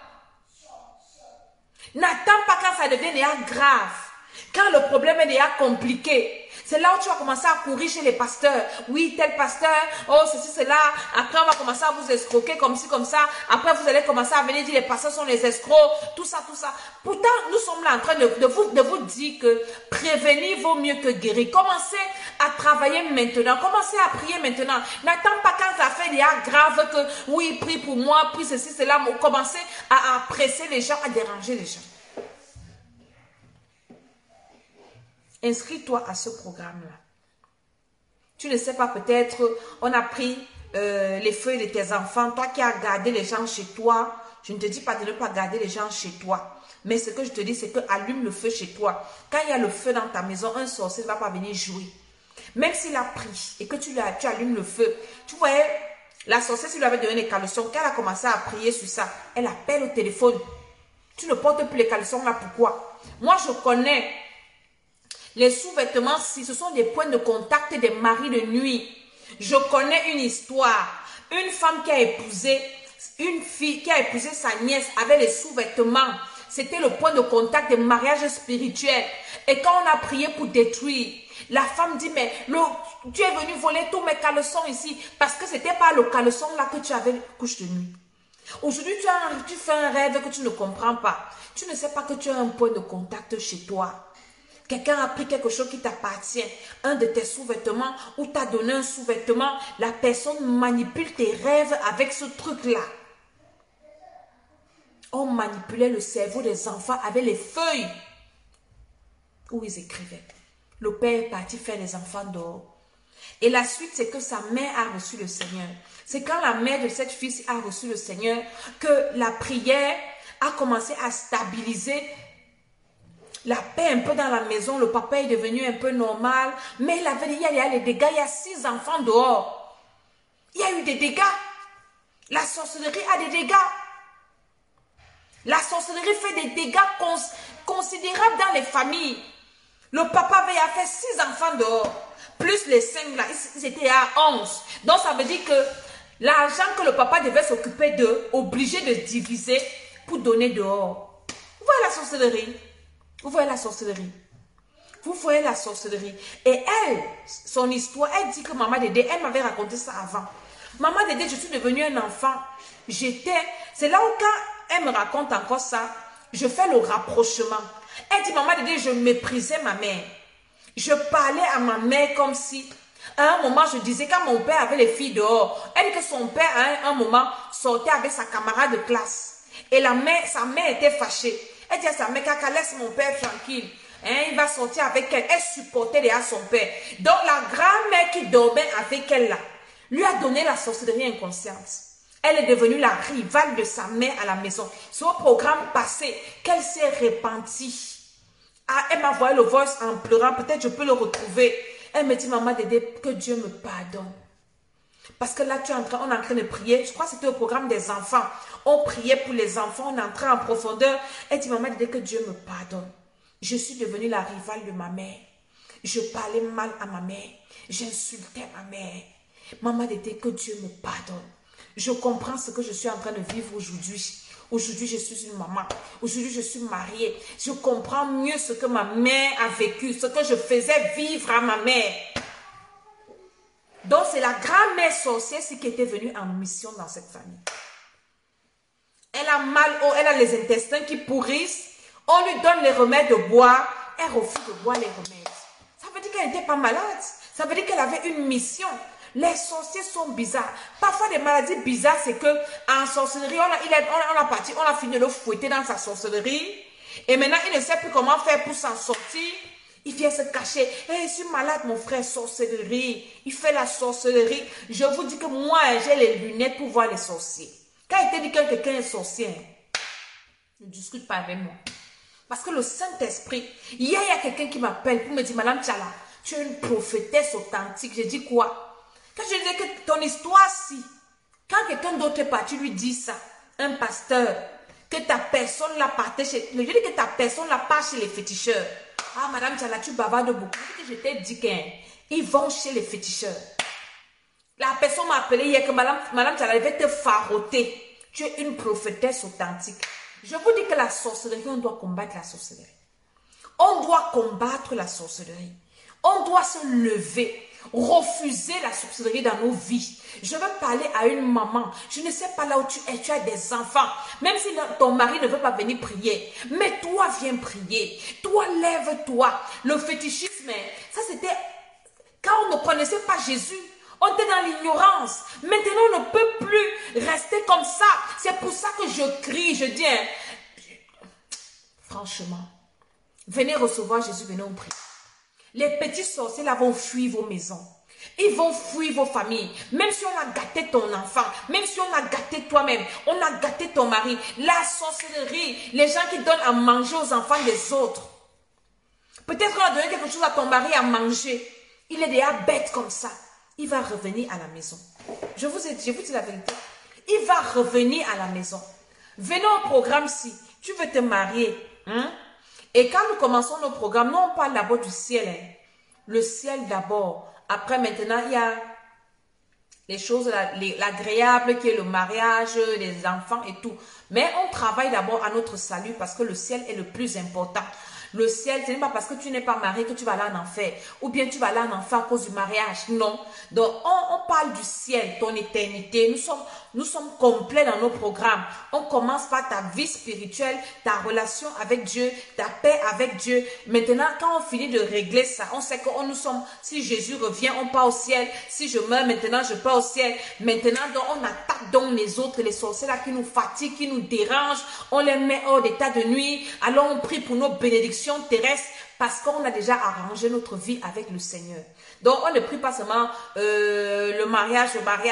N'attends pas quand ça devient déjà grave. Quand le problème est déjà compliqué. C'est là où tu vas commencer à courir chez les pasteurs. Oui, tel pasteur, oh, ceci, cela. Après, on va commencer à vous escroquer comme ci, comme ça. Après, vous allez commencer à venir dire les pasteurs sont les escrocs. Tout ça, tout ça. Pourtant, nous sommes là en train de vous dire que prévenir vaut mieux que guérir. Commencez à travailler maintenant. Commencez à prier maintenant. N'attends pas quand ça fait déjà grave que, oui, prie pour moi, prie ceci, cela. Commencez à presser les gens, à déranger les gens. Inscris-toi à ce programme-là. Tu ne sais pas, peut-être, on a pris les feuilles de tes enfants. Toi qui as gardé les gens chez toi, je ne te dis pas de ne pas garder les gens chez toi. Mais ce que je te dis, c'est que allume le feu chez toi. Quand il y a le feu dans ta maison, un sorcier ne va pas venir jouer. Même s'il a pris et que tu allumes le feu. Tu voyais, la sorcière, si lui avait donné les caleçons, quand elle a commencé à prier sur ça, elle appelle au téléphone. Tu ne portes plus les caleçons là, pourquoi? Moi, je connais... Les sous-vêtements, si ce sont des points de contact des maris de nuit. Je connais une histoire. Une femme qui a épousé, une fille qui a épousé sa nièce avec les sous-vêtements. C'était le point de contact des mariages spirituels. Et quand on a prié pour détruire, la femme dit, mais tu es venu voler tous mes caleçons ici. Parce que c'était pas le caleçon là que tu avais couche de nuit. Aujourd'hui, tu fais un rêve que tu ne comprends pas. Tu ne sais pas que tu as un point de contact chez toi. Quelqu'un a pris quelque chose qui t'appartient, un de tes sous-vêtements, ou t'a donné un sous-vêtement, la personne manipule tes rêves avec ce truc-là. On manipulait le cerveau des enfants avec les feuilles où ils écrivaient. Le père est parti faire les enfants dehors. Et la suite, c'est que sa mère a reçu le Seigneur. C'est quand la mère de cette fille a reçu le Seigneur que la prière a commencé à stabiliser la paix un peu dans la maison. Le papa est devenu un peu normal. Mais il avait dit, il y a les dégâts. Il y a 6 enfants dehors. Il y a eu des dégâts. La sorcellerie a des dégâts. La sorcellerie fait des dégâts considérables dans les familles. Le papa avait fait 6 enfants dehors. Plus les 5 là, ils étaient à 11. Donc ça veut dire que l'argent que le papa devait s'occuper d'eux, obligé de diviser pour donner dehors. Vous voyez la sorcellerie? Vous voyez la sorcellerie? Vous voyez la sorcellerie? Et elle, son histoire, elle dit que Maman Dédé, elle m'avait raconté ça avant. Maman Dédé, je suis devenue un enfant. C'est là où quand elle me raconte encore ça, je fais le rapprochement. Elle dit, Maman Dédé, je méprisais ma mère. Je parlais à ma mère comme si, à un moment, je disais, quand mon père avait les filles dehors, elle dit que son père, à un moment, sortait avec sa camarade de classe. Et sa mère était fâchée. Elle dit à sa mère, Kaka, laisse mon père tranquille. Il va sortir avec elle. Elle supportait déjà son père. Donc, la grand-mère qui dormait avec elle là, lui a donné la sorcellerie inconsciente. Elle est devenue la rivale de sa mère à la maison. C'est au programme passé qu'elle s'est repentie. Ah, elle m'a envoyé le voice en pleurant. Peut-être je peux le retrouver. Elle me dit, Maman Dédé, que Dieu me pardonne. Parce que là, on est en train de prier. Je crois que c'était au programme des enfants. On priait pour les enfants, on entrait en profondeur. Elle dit, maman, dès que Dieu me pardonne, je suis devenue la rivale de ma mère. Je parlais mal à ma mère. J'insultais ma mère. Maman, dès que Dieu me pardonne, je comprends ce que je suis en train de vivre aujourd'hui. Aujourd'hui, je suis une maman. Aujourd'hui, je suis mariée. Je comprends mieux ce que ma mère a vécu, ce que je faisais vivre à ma mère. Donc, c'est la grand-mère sorcière qui était venue en mission dans cette famille. Elle a mal, elle a les intestins qui pourrissent. On lui donne les remèdes de boire. Elle refuse de boire les remèdes. Ça veut dire qu'elle n'était pas malade. Ça veut dire qu'elle avait une mission. Les sorciers sont bizarres. Parfois, des maladies bizarres, c'est que en sorcellerie, on a fini de le fouetter dans sa sorcellerie. Et maintenant, il ne sait plus comment faire pour s'en sortir. Il vient se cacher. Hey, je suis malade, mon frère, sorcellerie. Il fait la sorcellerie. Je vous dis que moi, j'ai les lunettes pour voir les sorciers. Quand il te dit que quelqu'un est sorcier, ne discute pas avec moi. Parce que le Saint-Esprit, hier, il y a quelqu'un qui m'appelle pour me dire, Madame Tchala, tu es une prophétesse authentique. Je dis quoi? Quand je dis que ton histoire, si, quand quelqu'un d'autre est parti lui dit ça, un pasteur, que ta personne l'a parté chez, je dis que ta personne l'a pas chez les féticheurs. Ah, Madame Tchala, tu bavardes beaucoup. Je t'ai dit qu'ils vont chez les féticheurs. La personne m'a appelé hier que Madame Tchala devait te faroter. Tu es une prophétesse authentique. Je vous dis que la sorcellerie, on doit combattre la sorcellerie. On doit combattre la sorcellerie. On doit se lever. Refuser la sorcellerie dans nos vies. Je veux parler à une maman. Je ne sais pas là où tu es. Tu as des enfants. Même si ton mari ne veut pas venir prier. Mais toi, viens prier. Toi, lève-toi. Le fétichisme, ça c'était... Quand on ne connaissait pas Jésus, on était dans l'ignorance. Maintenant, on ne peut plus rester comme ça. C'est pour ça que je crie. Je dis, franchement, venez recevoir Jésus, venez on prie. Les petits sorciers là vont fuir vos maisons. Ils vont fuir vos familles. Même si on a gâté ton enfant, même si on a gâté toi-même, on a gâté ton mari. La sorcellerie, les gens qui donnent à manger aux enfants des autres. Peut-être qu'on a donné quelque chose à ton mari à manger. Il est déjà bête comme ça. Il va revenir à la maison. Je vous dis la vérité. Il va revenir à la maison. Venez au programme si tu veux te marier. Et quand nous commençons nos programmes, nous on parle d'abord du ciel. Le ciel d'abord. Après maintenant, il y a les choses, l'agréable qui est le mariage, les enfants et tout. Mais on travaille d'abord à notre salut parce que le ciel est le plus important. Le ciel, ce n'est pas parce que tu n'es pas marié que tu vas aller en enfer. Ou bien tu vas aller en enfer à cause du mariage. Non. Donc, on parle du ciel, ton éternité. Nous sommes complets dans nos programmes. On commence par ta vie spirituelle, ta relation avec Dieu, ta paix avec Dieu. Maintenant, quand on finit de régler ça, on sait que nous sommes, si Jésus revient, on part au ciel. Si je meurs maintenant, je pars au ciel. Maintenant, donc, on attaque donc les autres, les sorciers là qui nous fatiguent, qui nous dérangent. On les met hors d'état de nuit. Alors, on prie pour nos bénédictions terrestre parce qu'on a déjà arrangé notre vie avec le Seigneur. Donc, on ne prie pas seulement le mariage,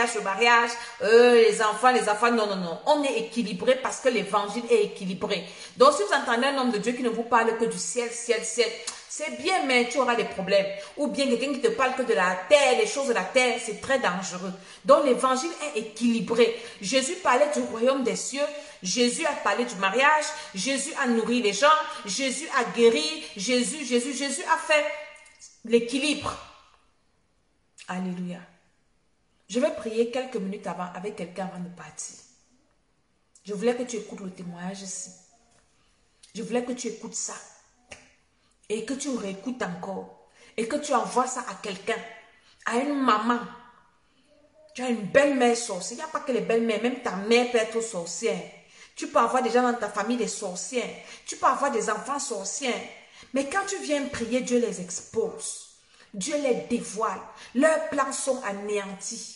les enfants, non. On est équilibré parce que l'évangile est équilibré. Donc, si vous entendez un homme de Dieu qui ne vous parle que du ciel, c'est bien, mais tu auras des problèmes. Ou bien quelqu'un qui te parle que de la terre, les choses de la terre, c'est très dangereux. Donc, l'évangile est équilibré. Jésus parlait du royaume des cieux. Jésus a parlé du mariage. Jésus a nourri les gens. Jésus a guéri. Jésus a fait l'équilibre. Alléluia. Je vais prier quelques minutes avant avec quelqu'un avant de partir. Je voulais que tu écoutes le témoignage ici. Je voulais que tu écoutes ça. Et que tu réécoutes encore. Et que tu envoies ça à quelqu'un. À une maman. Tu as une belle-mère sorcière. Il n'y a pas que les belles-mères. Même ta mère peut être sorcière. Tu peux avoir des gens dans ta famille des sorcières. Tu peux avoir des enfants sorcières. Mais quand tu viens prier, Dieu les expose. Dieu les dévoile. Leurs plans sont anéantis.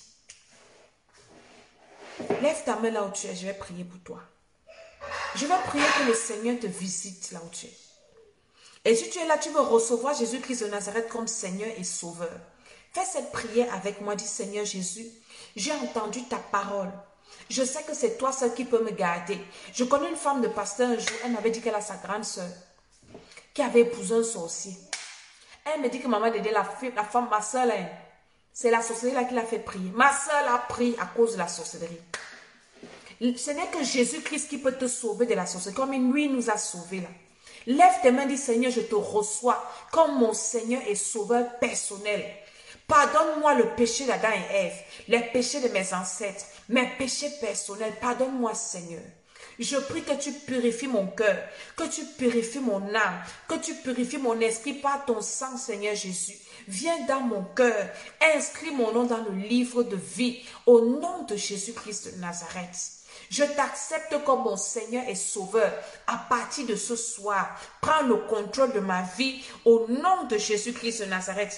Lève ta main là où tu es. Je vais prier pour toi. Je vais prier que le Seigneur te visite là où tu es. Et si tu es là, tu veux recevoir Jésus-Christ de Nazareth comme Seigneur et Sauveur. Fais cette prière avec moi. Dis, Seigneur Jésus, j'ai entendu ta parole. Je sais que c'est toi seul qui peux me garder. Je connais une femme de pasteur un jour. Elle m'avait dit qu'elle a sa grande soeur qui avait épousé un sorcier. Elle me dit que maman Dédé, la femme, ma soeur, C'est la sorcellerie là qui l'a fait prier. Ma soeur a prié à cause de la sorcellerie. Ce n'est que Jésus-Christ qui peut te sauver de la sorcellerie, comme lui nous a sauvés là. Lève tes mains, dis Seigneur, je te reçois comme mon Seigneur et Sauveur personnel. Pardonne-moi le péché d'Adam et Ève, les péchés de mes ancêtres, mes péchés personnels. Pardonne-moi, Seigneur. Je prie que tu purifies mon cœur, que tu purifies mon âme, que tu purifies mon esprit par ton sang, Seigneur Jésus. Viens dans mon cœur, inscris mon nom dans le livre de vie, au nom de Jésus-Christ de Nazareth. Je t'accepte comme mon Seigneur et Sauveur. À partir de ce soir, prends le contrôle de ma vie au nom de Jésus-Christ de Nazareth.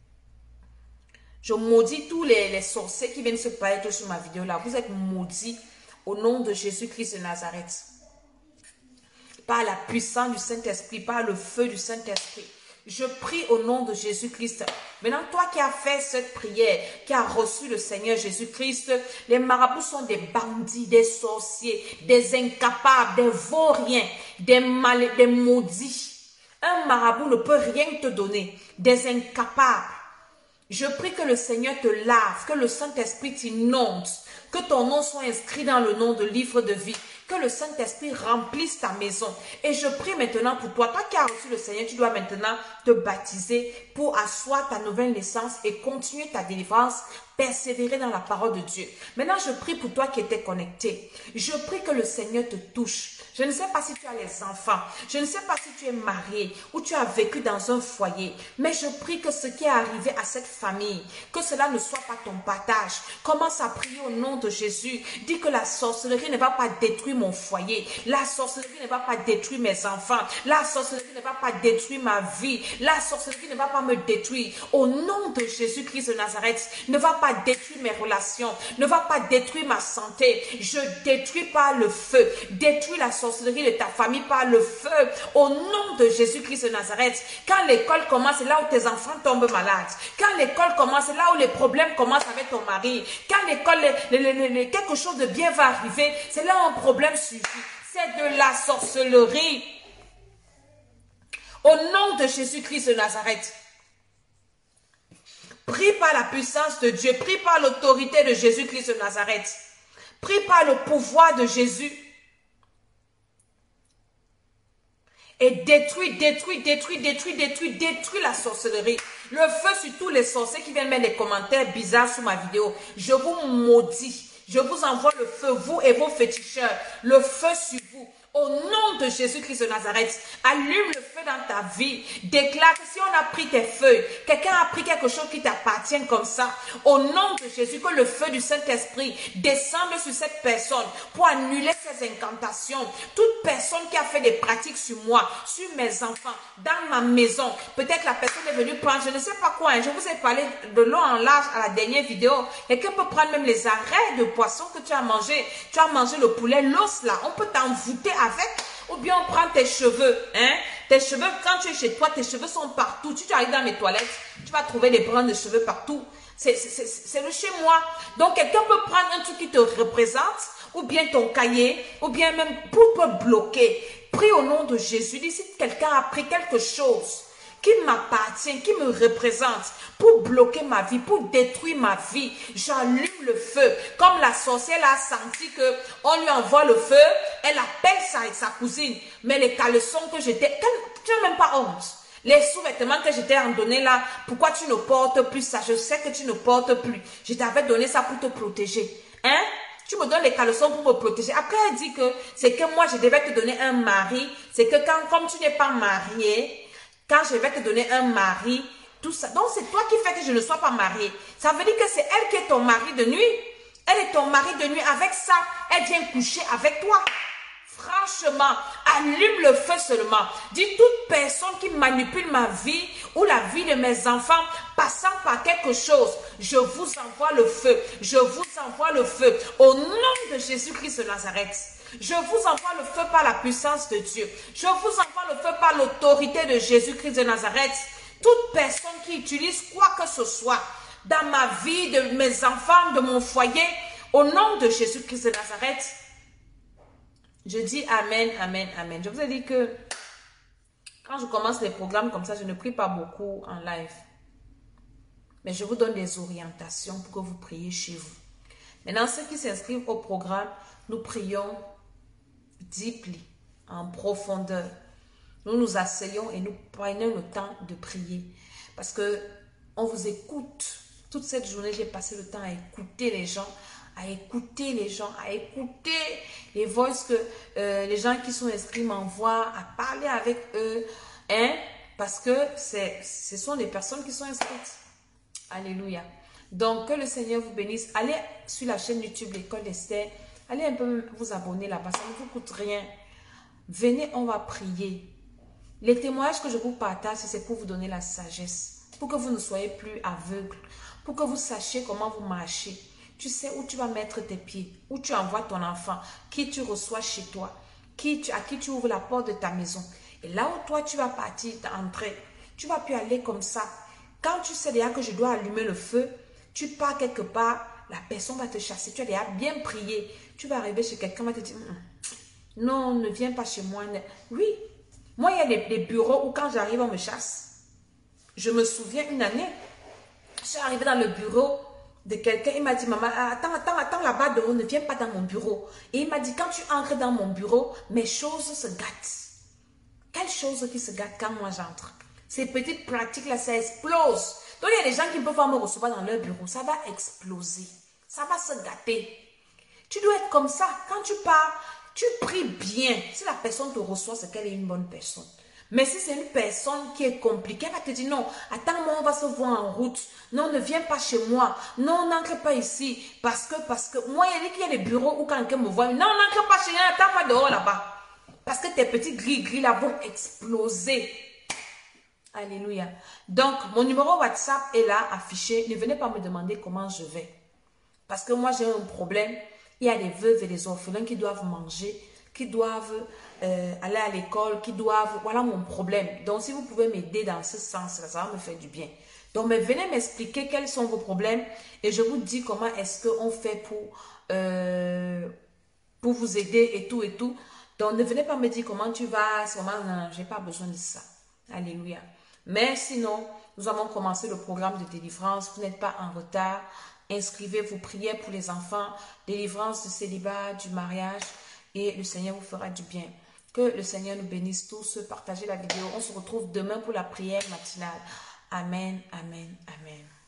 Je maudis tous les sorciers qui viennent se paraître sur ma vidéo là. Vous êtes maudits au nom de Jésus-Christ de Nazareth. Par la puissance du Saint-Esprit, par le feu du Saint-Esprit. Je prie au nom de Jésus-Christ. Maintenant, toi qui as fait cette prière, qui as reçu le Seigneur Jésus-Christ, les marabouts sont des bandits, des sorciers, des incapables, des vauriens, des maudits. Un marabout ne peut rien te donner, des incapables. Je prie que le Seigneur te lave, que le Saint-Esprit t'inonde, que ton nom soit inscrit dans le nom de livre de vie, que le Saint-Esprit remplisse ta maison. Et je prie maintenant pour toi, toi qui as reçu le Seigneur, tu dois maintenant te baptiser pour asseoir ta nouvelle naissance et continuer ta délivrance, persévérer dans la parole de Dieu. Maintenant, je prie pour toi qui étais connecté. Je prie que le Seigneur te touche. Je ne sais pas si tu as les enfants, je ne sais pas si tu es marié ou tu as vécu dans un foyer, mais je prie que ce qui est arrivé à cette famille, que cela ne soit pas ton partage. Commence à prier au nom de Jésus. Dis que la sorcellerie ne va pas détruire mon foyer, la sorcellerie ne va pas détruire mes enfants, la sorcellerie ne va pas détruire ma vie, la sorcellerie ne va pas me détruire. Au nom de Jésus-Christ de Nazareth, ne va pas détruire mes relations, ne va pas détruire ma santé. Je détruis par le feu, détruis la sorcellerie de ta famille par le feu, au nom de Jésus-Christ de Nazareth. Quand l'école commence, c'est là où tes enfants tombent malades. Quand l'école commence, c'est là où les problèmes commencent avec ton mari. Quand l'école, quelque chose de bien va arriver, c'est là où un problème suffit. C'est de la sorcellerie. Au nom de Jésus-Christ de Nazareth. Prie par la puissance de Dieu, prie par l'autorité de Jésus-Christ de Nazareth. Prie par le pouvoir de Jésus. Et détruis la sorcellerie. Le feu sur tous les sorciers qui viennent mettre des commentaires bizarres sous ma vidéo. Je vous maudis. Je vous envoie le feu, vous et vos féticheurs. Le feu sur vous. Au nom de Jésus-Christ de Nazareth, allume le feu dans ta vie. Déclare que si on a pris tes feuilles, quelqu'un a pris quelque chose qui t'appartient comme ça, au nom de Jésus, que le feu du Saint-Esprit descende sur cette personne pour annuler ses incantations. Toute personne qui a fait des pratiques sur moi, sur mes enfants, dans ma maison, peut-être la personne est venue prendre, je ne sais pas quoi, je vous ai parlé de long en large à la dernière vidéo. Quelqu'un peut prendre même les arrêts de poisson que tu as mangé. Tu as mangé le poulet, l'os là, on peut t'envoûter avec, ou bien on prend tes cheveux, hein, tes cheveux, quand tu es chez toi, tes cheveux sont partout, tu arrives dans mes toilettes, tu vas trouver des brins de cheveux partout, c'est le chez moi. Donc quelqu'un peut prendre un truc qui te représente, ou bien ton cahier, ou bien même pour te bloquer. Prie au nom de Jésus, dis si quelqu'un a pris quelque chose qui m'appartient, qui me représente, pour bloquer ma vie, pour détruire ma vie, j'allume le feu. Comme la sorcière a senti que on lui envoie le feu, elle appelle sa cousine. Mais les caleçons que j'étais, tu n'as même pas honte. Les sous-vêtements que j'étais en donné là, pourquoi tu ne portes plus ça? Je sais que tu ne portes plus. Je t'avais donné ça pour te protéger. Hein? Tu me donnes les caleçons pour me protéger. Après, elle dit que c'est que moi, je devais te donner un mari. C'est que comme tu n'es pas marié, quand je vais te donner un mari, tout ça. Donc, c'est toi qui fais que je ne sois pas mariée. Ça veut dire que c'est elle qui est ton mari de nuit. Elle est ton mari de nuit. Avec ça, elle vient coucher avec toi. Franchement, allume le feu seulement. Dis toute personne qui manipule ma vie ou la vie de mes enfants, passant par quelque chose, je vous envoie le feu. Je vous envoie le feu. Au nom de Jésus-Christ de Nazareth. Je vous envoie le feu par la puissance de Dieu. Je vous envoie le feu par l'autorité de Jésus-Christ de Nazareth. Toute personne qui utilise quoi que ce soit dans ma vie, de mes enfants, de mon foyer, au nom de Jésus-Christ de Nazareth, je dis Amen, Amen, Amen. Je vous ai dit que quand je commence les programmes comme ça, je ne prie pas beaucoup en live. Mais je vous donne des orientations pour que vous priez chez vous. Maintenant, ceux qui s'inscrivent au programme, nous prions deeply, en profondeur. Nous nous asseyons et nous prenons le temps de prier. Parce que on vous écoute. Toute cette journée, j'ai passé le temps à écouter les gens, à écouter les voices que les gens qui sont inscrits m'envoient, à parler avec eux. Hein? Parce que ce sont des personnes qui sont inscrites. Alléluia. Donc, que le Seigneur vous bénisse. Allez sur la chaîne YouTube L'École d'Esther. Allez un peu vous abonner là-bas. Ça ne vous coûte rien. Venez, on va prier. Les témoignages que je vous partage, c'est pour vous donner la sagesse. Pour que vous ne soyez plus aveugles. Pour que vous sachiez comment vous marchez. Tu sais où tu vas mettre tes pieds. Où tu envoies ton enfant. Qui tu reçois chez toi. À qui tu ouvres la porte de ta maison. Et là où toi, tu vas partir, entrer. Tu vas plus aller comme ça. Quand tu sais déjà que je dois allumer le feu, tu pars quelque part, la personne va te chasser. Tu as déjà bien prié. Tu vas arriver chez quelqu'un, va te dire, non, ne viens pas chez moi. Oui, moi, il y a des bureaux où quand j'arrive, on me chasse. Je me souviens une année, je suis arrivée dans le bureau de quelqu'un, il m'a dit, maman, attends là-bas dehors, ne viens pas dans mon bureau. Et il m'a dit, quand tu entres dans mon bureau, mes choses se gâtent. Quelles choses qui se gâtent quand moi j'entre? Ces petites pratiques-là, ça explose. Donc, il y a des gens qui peuvent pas me recevoir dans leur bureau. Ça va exploser. Ça va se gâter. Tu dois être comme ça. Quand tu pars, tu pries bien. Si la personne te reçoit, c'est qu'elle est une bonne personne. Mais si c'est une personne qui est compliquée, elle va te dire non, attends-moi, on va se voir en route. Non, ne viens pas chez moi. Non, n'entre pas ici. Parce que moi, il y a des bureaux où quand quelqu'un me voit, non, n'entre pas chez moi, attends-moi dehors là-bas. Parce que tes petits gris là vont exploser. Alléluia. Donc, mon numéro WhatsApp est là, affiché. Ne venez pas me demander comment je vais. Parce que moi, j'ai un problème. Il y a des veuves et des orphelins qui doivent manger, qui doivent aller à l'école, qui doivent... Voilà mon problème. Donc, si vous pouvez m'aider dans ce sens-là, ça va me faire du bien. Donc, mais venez m'expliquer quels sont vos problèmes et je vous dis comment est-ce qu'on fait pour vous aider et tout et tout. Donc, ne venez pas me dire comment tu vas. Je n'ai pas besoin de ça. Alléluia. Mais sinon, nous avons commencé le programme de délivrance. Vous n'êtes pas en retard. Inscrivez-vous, priez pour les enfants. Délivrance du célibat, du mariage. Et le Seigneur vous fera du bien. Que le Seigneur nous bénisse tous. Partagez la vidéo. On se retrouve demain pour la prière matinale. Amen, amen, amen.